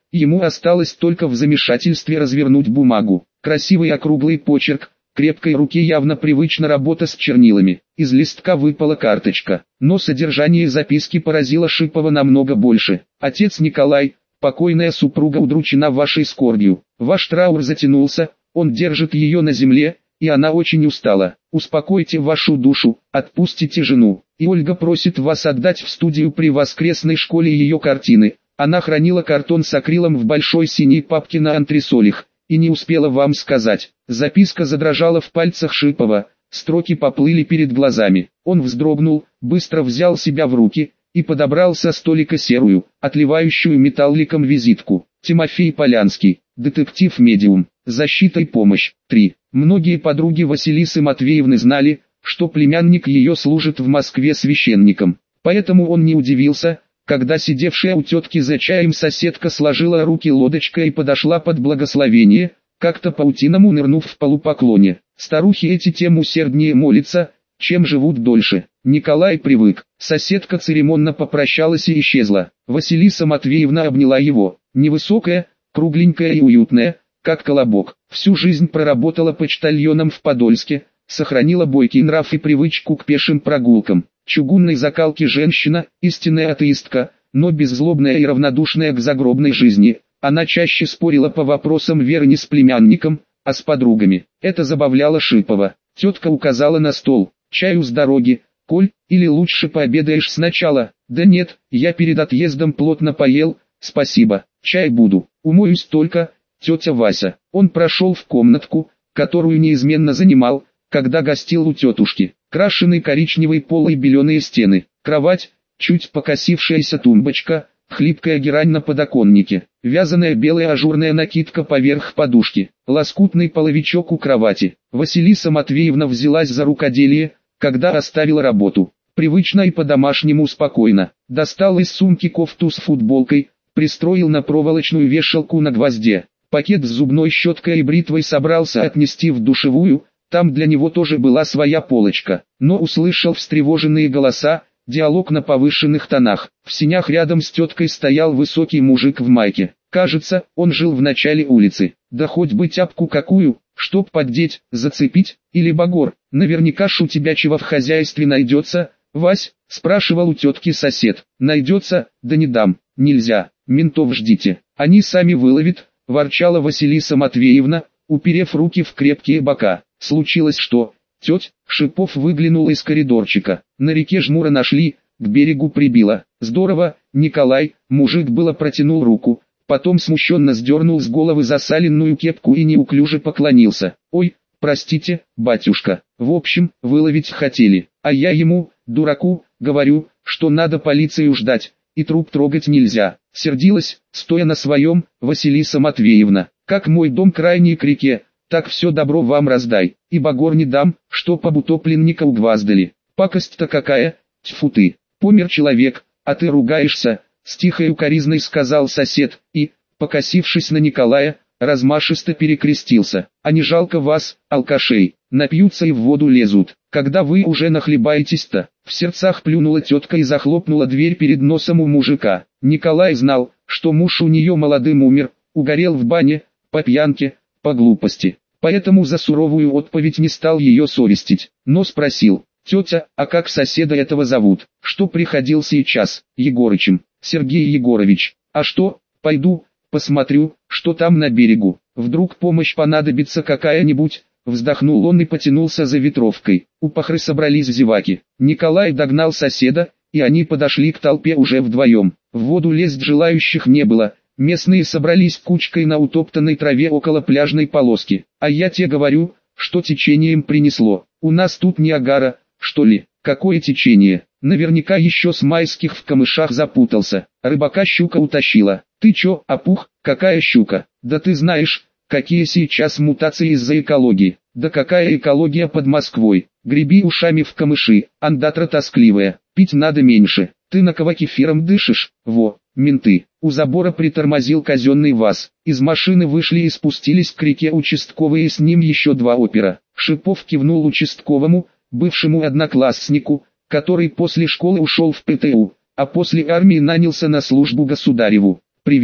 Ему осталось только в замешательстве развернуть бумагу. Красивый округлый почерк, крепкой руке явно привычна работа с чернилами. Из листка выпала карточка, но содержание записки поразило Шипова намного больше. «Отец Николай, покойная супруга удручена вашей скорбью. Ваш траур затянулся, он держит ее на земле, и она очень устала. Успокойте вашу душу, отпустите жену. И Ольга просит вас отдать в студию при воскресной школе ее картины. Она хранила картон с акрилом в большой синей папке на антресолях, и не успела вам сказать». Записка задрожала в пальцах Шипова, строки поплыли перед глазами. Он вздрогнул, быстро взял себя в руки и подобрал со столика серую, отливающую металликом визитку. Тимофей Полянский, детектив-медиум, защита и помощь. три. Многие подруги Василисы Матвеевны знали, что племянник ее служит в Москве священником. Поэтому он не удивился, когда сидевшая у тетки за чаем соседка сложила руки лодочкой и подошла под благословение, как-то паутиному нырнув в полупоклоне. Старухи эти тем усерднее молятся, чем живут дольше. Николай привык. Соседка церемонно попрощалась и исчезла. Василиса Матвеевна обняла его. Невысокая, кругленькая и уютная, как колобок. Всю жизнь проработала почтальоном в Подольске, сохранила бойкий нрав и привычку к пешим прогулкам. Чугунной закалки женщина, истинная атеистка, но беззлобная и равнодушная к загробной жизни. Она чаще спорила по вопросам веры не с племянником, а с подругами. Это забавляло Шипова. Тетка указала на стол. «Чаю с дороги, Коль, или лучше пообедаешь сначала?» «Да нет, я перед отъездом плотно поел, спасибо, чай буду, умоюсь только, тетя Вася». Он прошел в комнатку, которую неизменно занимал, когда гостил у тетушки. Крашеный коричневый пол и беленые стены, кровать, чуть покосившаяся тумбочка, хлипкая герань на подоконнике, вязаная белая ажурная накидка поверх подушки, лоскутный половичок у кровати. Василиса Матвеевна взялась за рукоделие, когда оставила работу. Привычно и по-домашнему спокойно. Достал из сумки кофту с футболкой, пристроил на проволочную вешалку на гвозде. Пакет с зубной щеткой и бритвой собрался отнести в душевую, там для него тоже была своя полочка. Но услышал встревоженные голоса, диалог на повышенных тонах. В сенях рядом с теткой стоял высокий мужик в майке. Кажется, он жил в начале улицы. Да хоть бы тяпку какую, чтоб поддеть, зацепить, или багор. Наверняка ж у тебя чего в хозяйстве найдется, Вась, спрашивал у тетки сосед. Найдется, да не дам, нельзя, ментов ждите. Они сами выловят, ворчала Василиса Матвеевна, уперев руки в крепкие бока. Случилось что? Теть, Шипов выглянул из коридорчика. На реке жмура нашли, к берегу прибило. Здорово, Николай, мужик было протянул руку, потом смущенно сдернул с головы засаленную кепку и неуклюже поклонился. Ой, простите, батюшка, в общем, выловить хотели, а я ему, дураку, говорю, что надо полицию ждать, и труп трогать нельзя. Сердилась, стоя на своем, Василиса Матвеевна. Как мой дом крайний к реке, так все добро вам раздай, и багор не дам, чтоб об утопленника угваздали. Пакость-то какая, тьфу ты, помер человек, а ты ругаешься, с тихой укоризной сказал сосед, и, покосившись на Николая, размашисто перекрестился. А не жалко вас, алкашей, напьются и в воду лезут, когда вы уже нахлебаетесь-то. В сердцах плюнула тетка и захлопнула дверь перед носом у мужика. Николай знал, что муж у нее молодым умер, угорел в бане, по пьянке, по глупости. Поэтому за суровую отповедь не стал ее совестить, но спросил: «Тетя, а как соседа этого зовут, что приходил сейчас?» «Егорычем, Сергей Егорович». «А что, пойду, посмотрю, что там на берегу, вдруг помощь понадобится какая-нибудь». Вздохнул он и потянулся за ветровкой. У пахры собрались зеваки. Николай догнал соседа, и они подошли к толпе уже вдвоем. В воду лезть желающих не было. Местные собрались кучкой на утоптанной траве около пляжной полоски. А я те говорю, что течением принесло. У нас тут Ниагара, что ли? Какое течение? Наверняка еще с майских в камышах запутался. Рыбака щука утащила. Ты чё, опух, какая щука? Да ты знаешь, какие сейчас мутации из-за экологии. Да какая экология под Москвой? Греби ушами в камыши, андатра тоскливая. Пить надо меньше. Ты на кого кефиром дышишь? Во, менты. У забора притормозил казенный ВАЗ. Из машины вышли и спустились к реке участковые, и с ним еще два опера. Шипов кивнул участковому, бывшему однокласснику, который после школы ушел в ПТУ, а после армии нанялся на службу государеву. «Привет,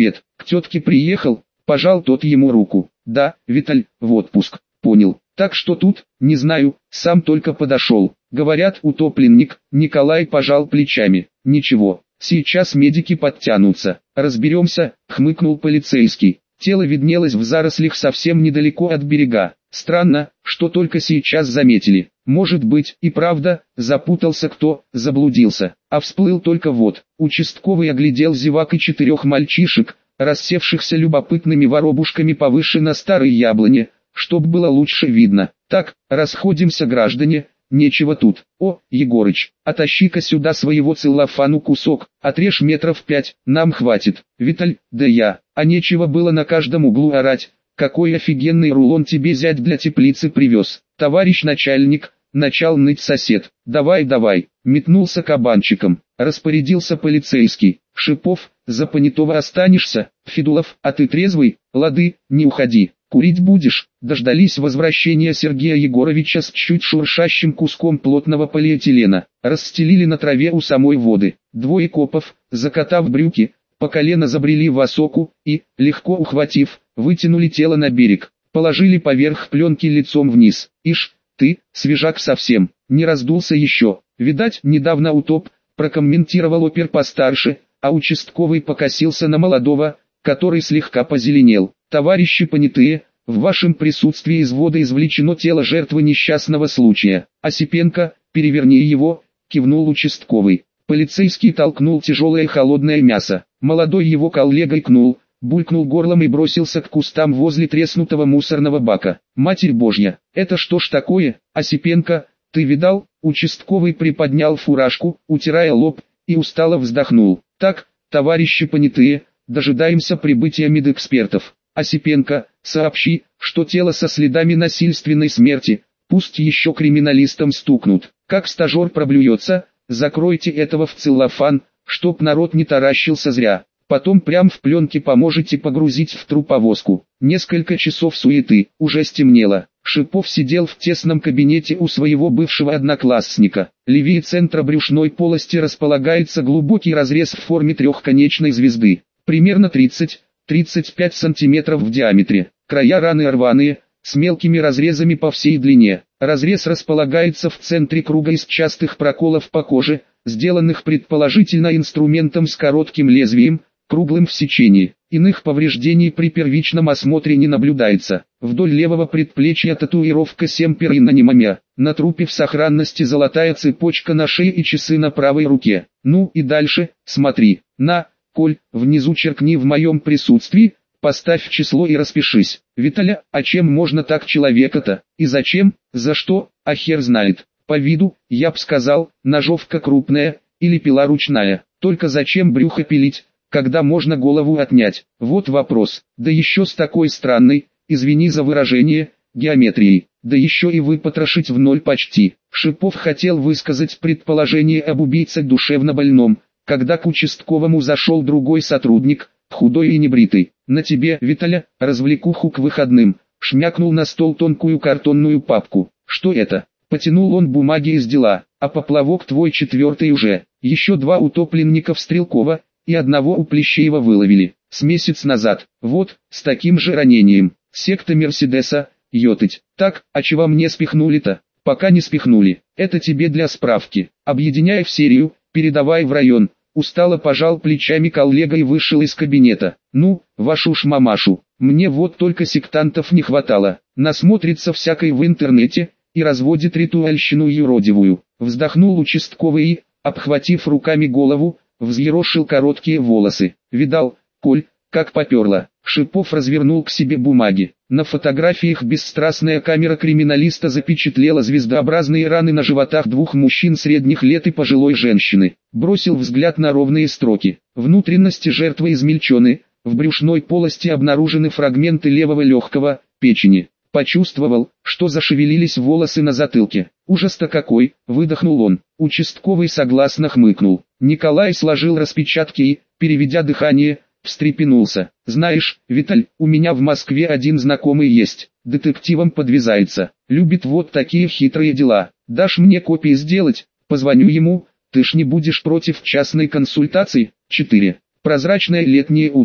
К тетке приехал, пожал тот ему руку. Да, Виталь, в отпуск. Понял. Так что тут, не знаю, сам только подошел. Говорят, утопленник. Николай пожал плечами. Ничего, сейчас медики подтянутся. Разберемся, хмыкнул полицейский. Тело виднелось в зарослях совсем недалеко от берега. Странно, что только сейчас заметили. Может быть, и правда, запутался кто, заблудился. А всплыл только вот. Участковый оглядел зевак и четырех мальчишек, рассевшихся любопытными воробушками повыше на старой яблоне, чтоб было лучше видно. Так, расходимся, граждане, нечего тут. О, Егорыч, оттащи-ка сюда своего целлофану кусок, отрежь метров пять, нам хватит. Виталь, да я, а нечего было на каждом углу орать. Какой офигенный рулон тебе зять для теплицы привез. Товарищ начальник, начал ныть сосед. Давай, давай, метнулся кабанчиком. Распорядился полицейский. Шипов, за понятого останешься. Федулов, а ты трезвый? Лады, не уходи. Курить будешь? Дождались возвращения Сергея Егоровича с чуть шуршащим куском плотного полиэтилена. Расстелили на траве у самой воды. Двое копов, закатав брюки, по колено забрели в осоку и, легко ухватив, вытянули тело на берег. Положили поверх пленки лицом вниз. Ишь, ты, свежак совсем, не раздулся еще. Видать, недавно утоп, прокомментировал опер постарше, а участковый покосился на молодого, который слегка позеленел. Товарищи понятые, в вашем присутствии из воды извлечено тело жертвы несчастного случая. Осипенко, переверни его, кивнул участковый. Полицейский толкнул тяжелое холодное мясо. Молодой его коллега икнул, булькнул горлом и бросился к кустам возле треснутого мусорного бака. Матерь Божья, это что ж такое? Осипенко, ты видал? Участковый приподнял фуражку, утирая лоб, и устало вздохнул. Так, товарищи понятые, дожидаемся прибытия медэкспертов. Осипенко, сообщи, что тело со следами насильственной смерти, пусть еще криминалистам стукнут. Как стажер проблюется, закройте этого в целлофан, чтоб народ не таращился зря. Потом прям в пленке поможете погрузить в труповозку. Несколько часов суеты, уже стемнело. Шипов сидел в тесном кабинете у своего бывшего одноклассника. Левее центра брюшной полости располагается глубокий разрез в форме трехконечной звезды. Примерно тридцать-тридцать пять сантиметров в диаметре. Края раны рваные, с мелкими разрезами по всей длине. Разрез располагается в центре круга из частых проколов по коже, сделанных предположительно инструментом с коротким лезвием, круглым в сечении. Иных повреждений при первичном осмотре не наблюдается. Вдоль левого предплечья татуировка Семпер Инонимамя. На трупе в сохранности золотая цепочка на шее и часы на правой руке. Ну и дальше, смотри. На, Коль, внизу черкни в моем присутствии, поставь число и распишись. Виталя, а чем можно так человека-то? И зачем? За что? А хер знает. По виду, я б сказал, ножовка крупная, или пила ручная. Только зачем брюхо пилить, когда можно голову отнять? Вот вопрос. Да еще с такой странной, извини за выражение, геометрией. Да еще и выпотрошить в ноль почти. Шипов хотел высказать предположение об убийце душевно больном, когда к участковому зашел другой сотрудник, худой и небритый. На тебе, Виталя, развлекуху к выходным. Шмякнул на стол тонкую картонную папку. Что это? Потянул он бумаги из дела. А поплавок твой четвертый уже. Еще два утопленника в Стрелково, и одного у Плещеева выловили. С месяц назад. Вот, с таким же ранением. Секта Мерседеса, ётыть. Так, а чего мне спихнули-то? Пока не спихнули. Это тебе для справки. Объединяй в серию, передавай в район. Устало пожал плечами коллега и вышел из кабинета. Ну, вашу ж мамашу, мне вот только сектантов не хватало. Насмотрится всякой в интернете, и разводит ритуальщину юродивую. Вздохнул участковый и, обхватив руками голову, взъерошил короткие волосы. Видал, Коль, как поперло. Шипов развернул к себе бумаги. На фотографиях бесстрастная камера криминалиста запечатлела звездообразные раны на животах двух мужчин средних лет и пожилой женщины. Бросил взгляд на ровные строки. Внутренности жертвы измельчены, в брюшной полости обнаружены фрагменты левого легкого, печени. Почувствовал, что зашевелились волосы на затылке. Ужас-то какой, выдохнул он. Участковый согласно хмыкнул. Николай сложил распечатки и, переведя дыхание, встрепенулся. Знаешь, Виталь, у меня в Москве один знакомый есть, детективом подвязается, любит вот такие хитрые дела. Дашь мне копии сделать? Позвоню ему, ты ж не будешь против частной консультации? четыре. Прозрачное летнее утро.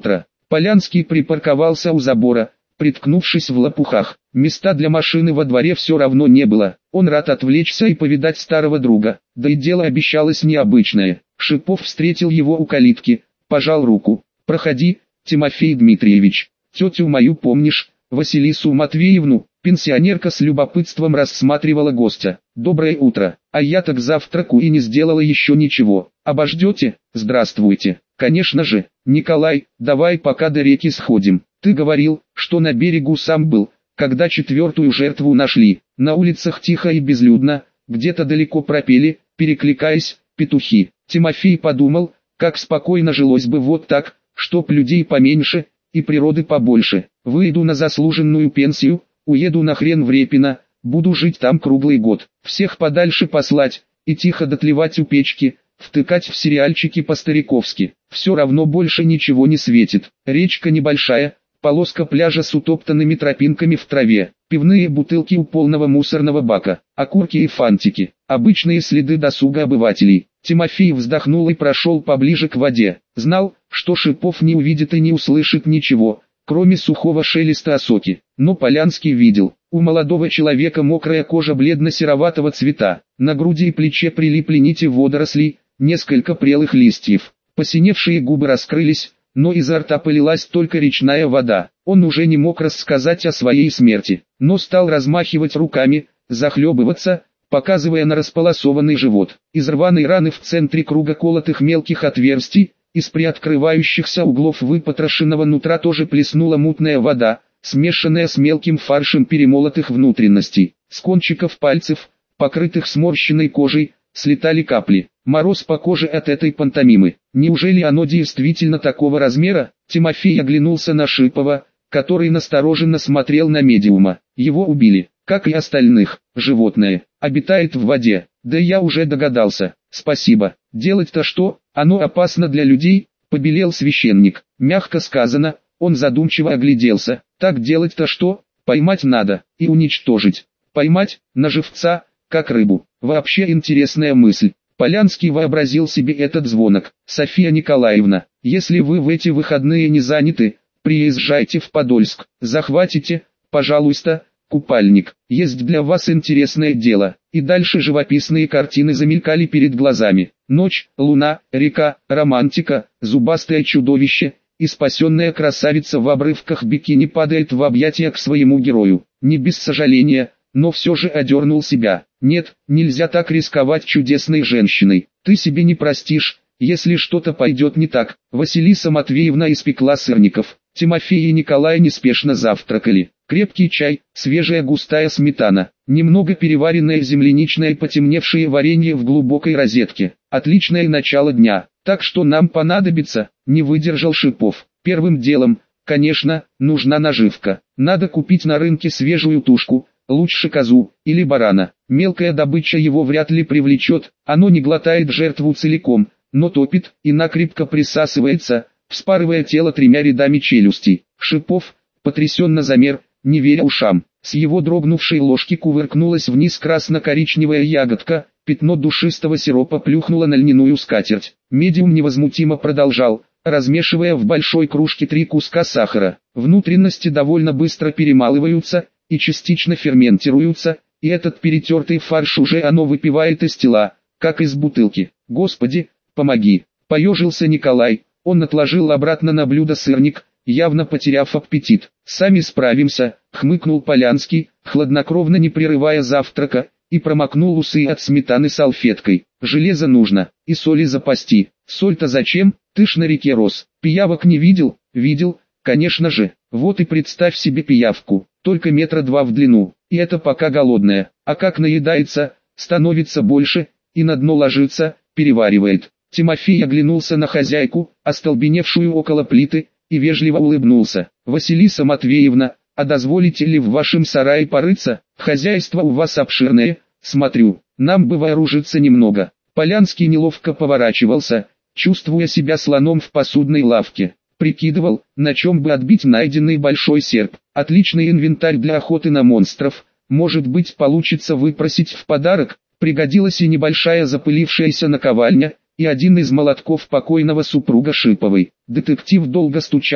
Полянский припарковался у забора, приткнувшись в лопухах. Места для машины во дворе все равно не было. Он рад отвлечься и повидать старого друга. Да и дело обещалось необычное. Шипов встретил его у калитки, пожал руку. «Проходи, Тимофей Дмитриевич. Тетю мою помнишь, Василису Матвеевну?» Пенсионерка с любопытством рассматривала гостя. «Доброе утро. А я-то к завтраку и не сделала еще ничего. Обождете? Здравствуйте». «Конечно же, Николай, давай пока до реки сходим. Ты говорил, что на берегу сам был, когда четвертую жертву нашли. На улицах тихо и безлюдно, где-то далеко пропели, перекликаясь, петухи». Тимофей подумал, как спокойно жилось бы вот так, чтоб людей поменьше и природы побольше. «Выйду на заслуженную пенсию, уеду на хрен в Репино, буду жить там круглый год. Всех подальше послать и тихо дотлевать у печки, втыкать в сериальчики по-стариковски. Все равно больше ничего не светит. Речка небольшая, полоска пляжа с утоптанными тропинками в траве, пивные бутылки у полного мусорного бака, окурки и фантики, обычные следы досуга обывателей». Тимофей вздохнул и прошел поближе к воде. Знал, что Шипов не увидит и не услышит ничего, кроме сухого шелеста осоки. Но Полянский видел. У молодого человека мокрая кожа бледно-сероватого цвета, на груди и плече прилипли нити водорослей, несколько прелых листьев. Посиневшие губы раскрылись, но изо рта полилась только речная вода. Он уже не мог рассказать о своей смерти, но стал размахивать руками, захлебываться, показывая на располосованный живот. Из рваной раны в центре круга колотых мелких отверстий, из приоткрывающихся углов выпотрошенного нутра тоже плеснула мутная вода, смешанная с мелким фаршем перемолотых внутренностей. С кончиков пальцев, покрытых сморщенной кожей, слетали капли. Мороз по коже от этой пантомимы. Неужели оно действительно такого размера? Тимофей оглянулся на Шипова, который настороженно смотрел на медиума. Его убили, как и остальных. Животное обитает в воде. Да я уже догадался. Спасибо. Делать-то что? Оно опасно для людей, побелел священник. Мягко сказано. Он задумчиво огляделся. Так делать-то что? Поймать надо и уничтожить. Поймать на живца, как рыбу. Вообще интересная мысль. Полянский вообразил себе этот звонок. «София Николаевна, если вы в эти выходные не заняты, приезжайте в Подольск, захватите, пожалуйста, купальник. Есть для вас интересное дело». И дальше живописные картины замелькали перед глазами. Ночь, луна, река, романтика, зубастое чудовище и спасенная красавица в обрывках бикини падает в объятия к своему герою. Не без сожаления, но все же одернул себя. Нет, нельзя так рисковать чудесной женщиной. Ты себе не простишь, если что-то пойдет не так. Василиса Матвеевна испекла сырников. Тимофей и Николай неспешно завтракали. Крепкий чай, свежая густая сметана, немного переваренное земляничное потемневшее варенье в глубокой розетке. Отличное начало дня. Так что нам понадобится, не выдержал Шипов. Первым делом, конечно, нужна наживка. Надо купить на рынке свежую тушку, лучше козу или барана. Мелкая добыча его вряд ли привлечет, оно не глотает жертву целиком, но топит и накрепко присасывается, вспарывая тело тремя рядами челюстей. Шипов, потрясенно замер, не веря ушам. С его дрогнувшей ложки кувыркнулась вниз красно-коричневая ягодка, пятно душистого сиропа плюхнуло на льняную скатерть. Медиум невозмутимо продолжал, размешивая в большой кружке три куска сахара. Внутренности довольно быстро перемалываются и частично ферментируются, и этот перетертый фарш уже оно выпивает из тела, как из бутылки. «Господи, помоги!» — поежился Николай. Он отложил обратно на блюдо сырник, явно потеряв аппетит. «Сами справимся», — хмыкнул Полянский, хладнокровно не прерывая завтрака, и промокнул усы от сметаны салфеткой. «Железо нужно, и соли запасти». «Соль-то зачем? Ты ж на реке рос. Пиявок не видел?» «Видел, конечно же. Вот и представь себе пиявку, только метра два в длину, и это пока голодная. А как наедается, становится больше, и на дно ложится, переваривает». Тимофей оглянулся на хозяйку, остолбеневшую около плиты, и вежливо улыбнулся. «Василиса Матвеевна, а дозволите ли в вашем сарае порыться? Хозяйство у вас обширное, смотрю, нам бы вооружиться немного». Полянский неловко поворачивался, чувствуя себя слоном в посудной лавке. Прикидывал, на чем бы отбить найденный большой серп. Отличный инвентарь для охоты на монстров. Может быть, получится выпросить в подарок. Пригодилась и небольшая запылившаяся наковальня, и один из молотков покойного супруга Шиповой. Детектив долго стучал,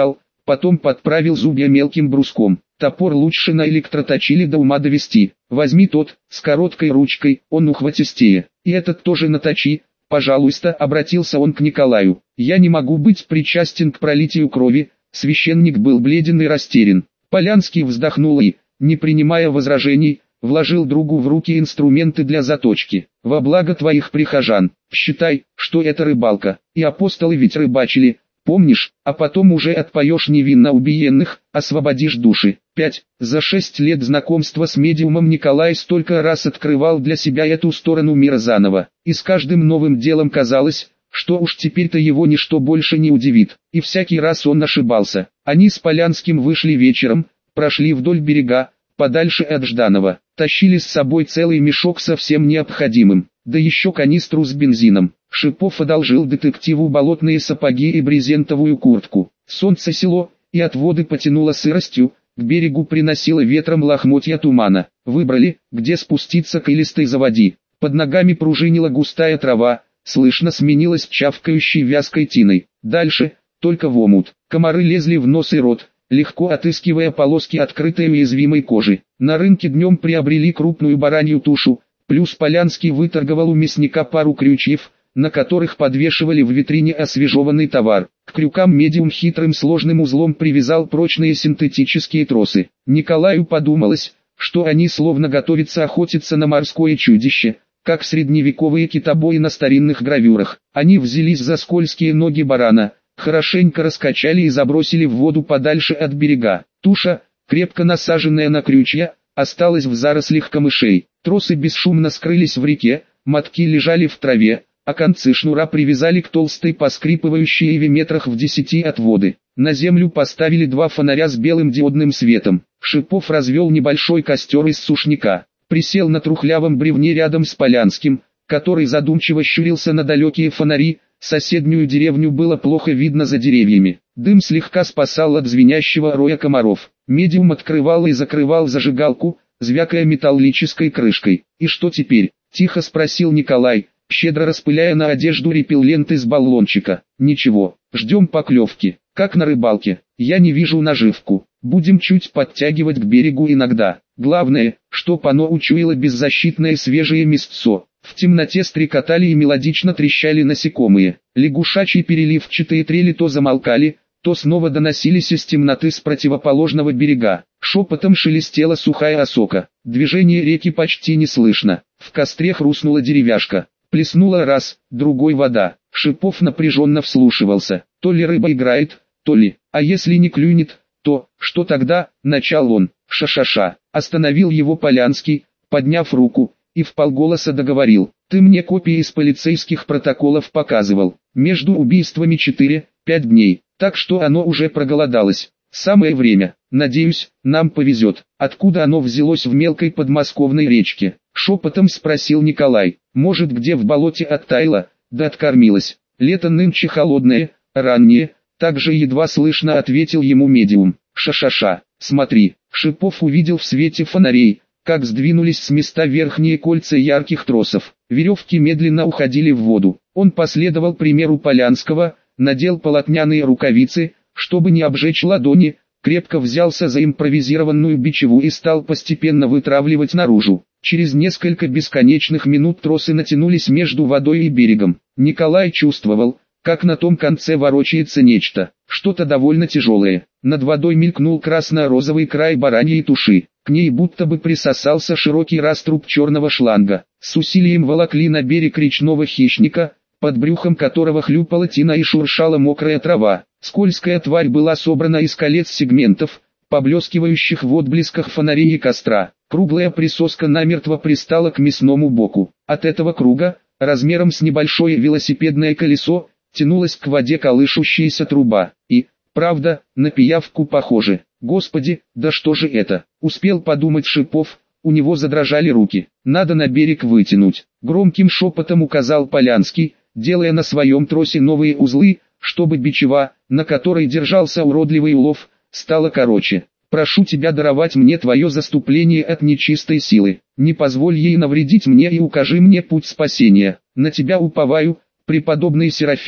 потом подправил зубья мелким бруском. Топор лучше на электроточили до ума довести. Возьми тот, с короткой ручкой, он ухватистее. И этот тоже наточи, пожалуйста, обратился он к Николаю. Я не могу быть причастен к пролитию крови. Священник был бледен и растерян. Полянский вздохнул и, не принимая возражений, вложил другу в руки инструменты для заточки. Во благо твоих прихожан, считай, что это рыбалка, и апостолы ведь рыбачили, помнишь, а потом уже отпоешь невинно убиенных, освободишь души. пять. За шесть лет знакомства с медиумом Николай столько раз открывал для себя эту сторону мира заново, и с каждым новым делом казалось, что уж теперь-то его ничто больше не удивит, и всякий раз он ошибался. Они с Полянским вышли вечером, прошли вдоль берега, подальше от Жданова, тащили с собой целый мешок со всем необходимым, да еще канистру с бензином. Шипов одолжил детективу болотные сапоги и брезентовую куртку. Солнце село, и от воды потянуло сыростью, к берегу приносило ветром лохмотья тумана. Выбрали, где спуститься к илистой заводи. Под ногами пружинила густая трава, слышно сменилась чавкающей вязкой тиной. Дальше, только в омут. Комары лезли в нос и рот, легко отыскивая полоски открытой уязвимой кожи. На рынке днем приобрели крупную баранью тушу, плюс Полянский выторговал у мясника пару крючьев, на которых подвешивали в витрине освежеванный товар. К крюкам медиум хитрым сложным узлом привязал прочные синтетические тросы. Николаю подумалось, что они словно готовятся охотиться на морское чудище, как средневековые китобои на старинных гравюрах. Они взялись за скользкие ноги барана, хорошенько раскачали и забросили в воду подальше от берега. Туша, крепко насаженная на крючья, осталась в зарослях камышей. Тросы бесшумно скрылись в реке, мотки лежали в траве, а концы шнура привязали к толстой поскрипывающей иве метрах в десяти от воды. На землю поставили два фонаря с белым диодным светом. Шипов развел небольшой костер из сушняка, присел на трухлявом бревне рядом с Полянским, который задумчиво щурился на далекие фонари. Соседнюю деревню было плохо видно за деревьями. Дым слегка спасал от звенящего роя комаров. Медиум открывал и закрывал зажигалку, звякая металлической крышкой. «И что теперь?» – тихо спросил Николай, щедро распыляя на одежду репеллент из баллончика. «Ничего, ждем поклевки, как на рыбалке. Я не вижу наживку. Будем чуть подтягивать к берегу иногда. Главное, чтоб оно учуяло беззащитное свежее мясцо». В темноте стрекотали и мелодично трещали насекомые. Лягушачьи переливчатые трели то замолкали, то снова доносились из темноты с противоположного берега. Шепотом шелестела сухая осока. Движение реки почти не слышно. В костре хрустнула деревяшка. Плеснула раз, другой вода. Шипов напряженно вслушивался. То ли рыба играет, то ли. А если не клюнет, то, что тогда, начал он. Ша-ша-ша. Остановил его Полянский, подняв руку, и вполголоса договорил. Ты мне копии из полицейских протоколов показывал. Между убийствами четыре-пять дней, так что оно уже проголодалось. Самое время. Надеюсь, нам повезет. Откуда оно взялось в мелкой подмосковной речке? Шепотом спросил Николай. Может, где в болоте оттаяло, да откормилось. Лето нынче холодное, раннее, так же едва слышно ответил ему медиум. Ша-ша-ша, смотри. Шипов увидел в свете фонарей, как сдвинулись с места верхние кольца ярких тросов. Веревки медленно уходили в воду. Он последовал примеру Полянского, надел полотняные рукавицы, чтобы не обжечь ладони, крепко взялся за импровизированную бичеву и стал постепенно вытравливать наружу. Через несколько бесконечных минут тросы натянулись между водой и берегом. Николай чувствовал, как на том конце ворочается нечто, что-то довольно тяжелое. Над водой мелькнул красно-розовый край бараньей туши. К ней будто бы присосался широкий раструб черного шланга. С усилием волокли на берег речного хищника, под брюхом которого хлюпала тина и шуршала мокрая трава. Скользкая тварь была собрана из колец сегментов, поблескивающих в отблесках фонарей и костра. Круглая присоска намертво пристала к мясному боку. От этого круга, размером с небольшое велосипедное колесо, тянулась к воде колышущаяся труба. И, правда, на пиявку похоже. Господи, да что же это? Успел подумать Шипов, у него задрожали руки. Надо на берег вытянуть. Громким шепотом указал Полянский, делая на своем тросе новые узлы, чтобы бичева, на которой держался уродливый улов, стала короче. Прошу тебя даровать мне твое заступление от нечистой силы. Не позволь ей навредить мне и укажи мне путь спасения. На тебя уповаю, преподобный Серафим,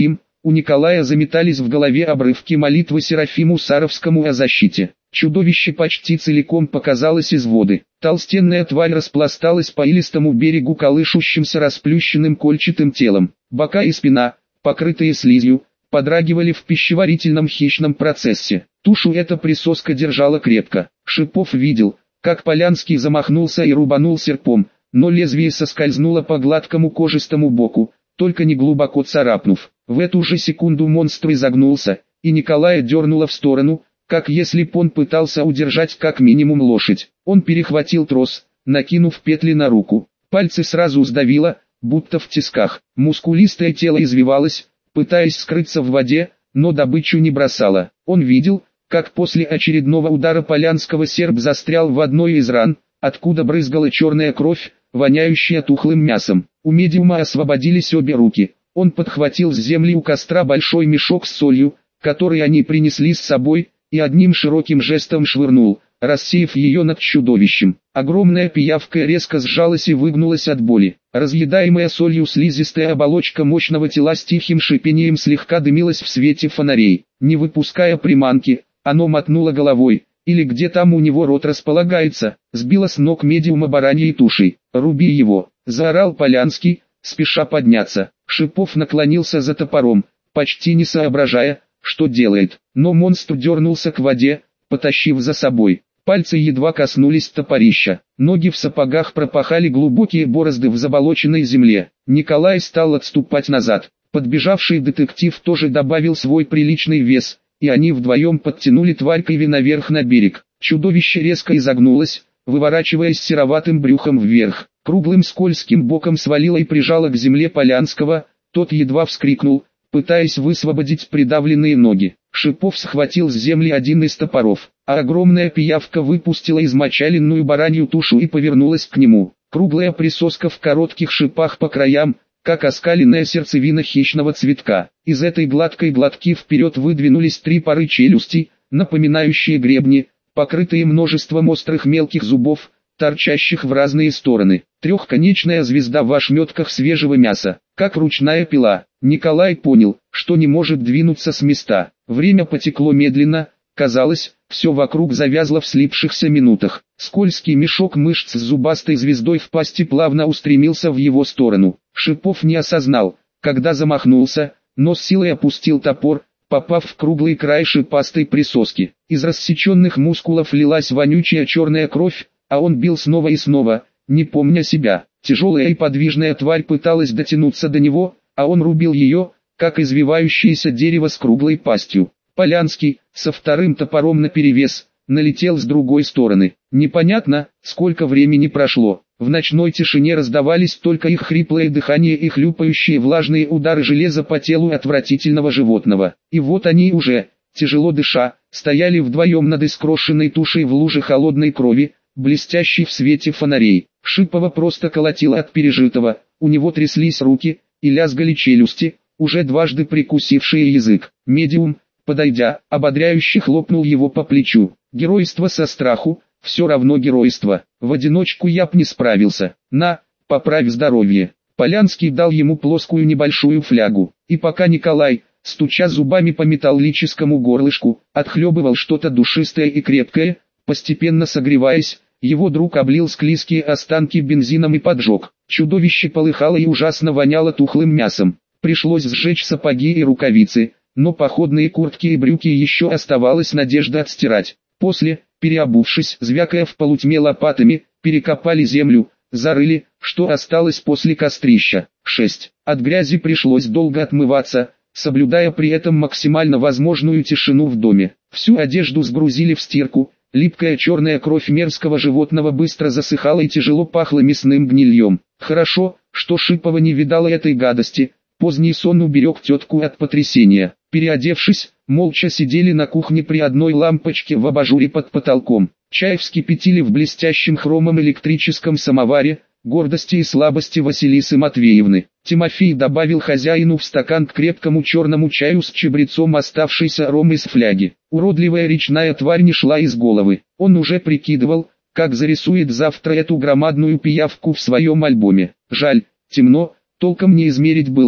У Николая заметались в голове обрывки молитвы Серафиму Саровскому о защите. Чудовище почти целиком показалось из воды. Толстенная тварь распласталась по илистому берегу колышущимся расплющенным кольчатым телом. Бока и спина, покрытые слизью, подрагивали в пищеварительном хищном процессе. Тушу эта присоска держала крепко. Шипов видел, как Полянский замахнулся и рубанул серпом, но лезвие соскользнуло по гладкому кожистому боку, только не глубоко царапнув. В эту же секунду монстр изогнулся, и Николая дернуло в сторону, как если б он пытался удержать как минимум лошадь. Он перехватил трос, накинув петли на руку. Пальцы сразу сдавило, будто в тисках. Мускулистое тело извивалось, пытаясь скрыться в воде, но добычу не бросало. Он видел, как после очередного удара Полянского серп застрял в одной из ран, откуда брызгала черная кровь, воняющая тухлым мясом. У медиума освободились обе руки. Он подхватил с земли у костра большой мешок с солью, который они принесли с собой, и одним широким жестом швырнул, рассеяв ее над чудовищем. Огромная пиявка резко сжалась и выгнулась от боли. Разъедаемая солью слизистая оболочка мощного тела с тихим шипением слегка дымилась в свете фонарей. Не выпуская приманки, оно мотнуло головой, или где там у него рот располагается, сбило с ног медиума бараньей тушей. «Руби его!» — заорал Полянский, спеша подняться. Шипов наклонился за топором, почти не соображая, что делает, но монстр дернулся к воде, потащив за собой. Пальцы едва коснулись топорища, ноги в сапогах пропахали глубокие борозды в заболоченной земле. Николай стал отступать назад. Подбежавший детектив тоже добавил свой приличный вес, и они вдвоем подтянули тварь Киви наверх на берег. Чудовище резко изогнулось, выворачиваясь сероватым брюхом вверх. Круглым скользким боком свалило и прижало к земле Полянского, тот едва вскрикнул, пытаясь высвободить придавленные ноги. Шипов схватил с земли один из топоров, а огромная пиявка выпустила измочаленную баранью тушу и повернулась к нему. Круглая присоска в коротких шипах по краям, как оскаленная сердцевина хищного цветка. Из этой гладкой глотки вперед выдвинулись три пары челюстей, напоминающие гребни, покрытые множеством острых мелких зубов, торчащих в разные стороны. Трехконечная звезда в ошметках свежего мяса, как ручная пила. Николай понял, что не может двинуться с места. Время потекло медленно, казалось, все вокруг завязло в слипшихся минутах. Скользкий мешок мышц с зубастой звездой в пасти плавно устремился в его сторону. Шипов не осознал, когда замахнулся, но с силой опустил топор, попав в круглый край шипастой присоски. Из рассеченных мускулов лилась вонючая черная кровь, а он бил снова и снова, не помня себя. Тяжелая и подвижная тварь пыталась дотянуться до него, а он рубил ее, как извивающееся дерево с круглой пастью. Полянский, со вторым топором наперевес, налетел с другой стороны. Непонятно, сколько времени прошло. В ночной тишине раздавались только их хриплое дыхание и хлюпающие влажные удары железа по телу отвратительного животного. И вот они уже, тяжело дыша, стояли вдвоем над искрошенной тушей в луже холодной крови, блестящей в свете фонарей. Шипова просто колотило от пережитого, у него тряслись руки, и лязгали челюсти, уже дважды прикусившие язык. Медиум, подойдя, ободряюще хлопнул его по плечу. Геройство со страху, все равно геройство. В одиночку я б не справился. На, поправь здоровье. Полянский дал ему плоскую небольшую флягу. И пока Николай, стуча зубами по металлическому горлышку, отхлебывал что-то душистое и крепкое, постепенно согреваясь, его друг облил склизкие останки бензином и поджег. Чудовище полыхало и ужасно воняло тухлым мясом. Пришлось сжечь сапоги и рукавицы, но походные куртки и брюки еще оставалась надежда отстирать. После, переобувшись, звякая в полутьме лопатами, перекопали землю, зарыли, что осталось после кострища. шесть. От грязи пришлось долго отмываться, соблюдая при этом максимально возможную тишину в доме. Всю одежду сгрузили в стирку, липкая черная кровь мерзкого животного быстро засыхала и тяжело пахла мясным гнильем. Хорошо, что Шипова не видала этой гадости. Поздний сон уберег тетку от потрясения. Переодевшись, молча сидели на кухне при одной лампочке в абажуре под потолком. Чай вскипятили в блестящем хромом электрическом самоваре, гордости и слабости Василисы Матвеевны. Тимофей добавил хозяину в стакан к крепкому черному чаю с чабрецом оставшийся ром из фляги. Уродливая речная тварь не шла из головы. Он уже прикидывал, как зарисует завтра эту громадную пиявку в своем альбоме. Жаль, темно, толком не измерить было,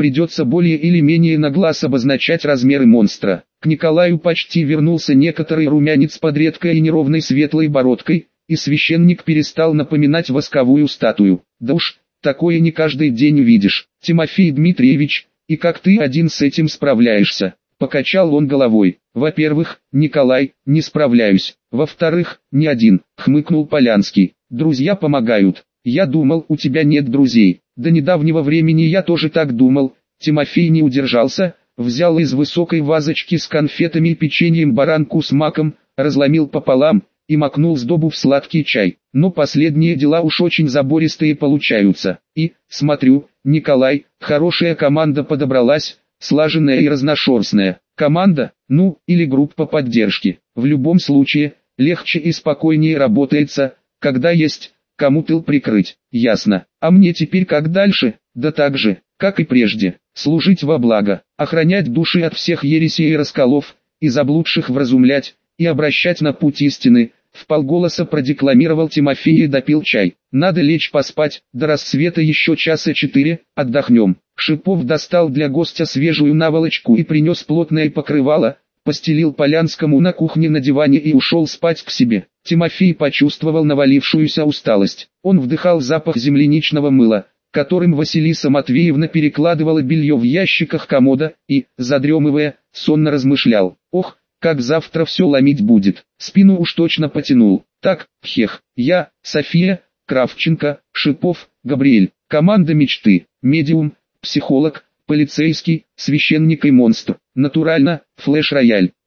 придется более или менее на глаз обозначать размеры монстра. К Николаю почти вернулся некоторый румянец под редкой и неровной светлой бородкой, и священник перестал напоминать восковую статую. Да уж, такое не каждый день увидишь. Тимофей Дмитриевич, и как ты один с этим справляешься? Покачал он головой. Во-первых, Николай, не справляюсь. Во-вторых, не один, хмыкнул Полянский. Друзья помогают. Я думал, у тебя нет друзей. До недавнего времени я тоже так думал. Тимофей не удержался, взял из высокой вазочки с конфетами и печеньем баранку с маком, разломил пополам и макнул сдобу в сладкий чай. Но последние дела уж очень забористые получаются. И, смотрю, Николай, хорошая команда подобралась, слаженная и разношерстная. Команда, ну, или группа поддержки. В любом случае, легче и спокойнее работается, когда есть кому тыл прикрыть. Ясно. А мне теперь как дальше? Да так же, как и прежде. Служить во благо, охранять души от всех ересей и расколов, и заблудших вразумлять, и обращать на путь истины. Вполголоса продекламировал Тимофей и допил чай. Надо лечь поспать, до рассвета еще часа четыре, отдохнем. Шипов достал для гостя свежую наволочку и принес плотное покрывало, постелил Полянскому на кухне на диване и ушел спать к себе. Тимофей почувствовал навалившуюся усталость. Он вдыхал запах земляничного мыла, которым Василиса Матвеевна перекладывала белье в ящиках комода, и, задремывая, сонно размышлял. Ох, как завтра все ломить будет. Спину уж точно потянул. Так, хех, я, София, Кравченко, Шипов, Габриэль. Команда мечты. Медиум, психолог, полицейский, священник и монстр. Натурально, флеш-рояль.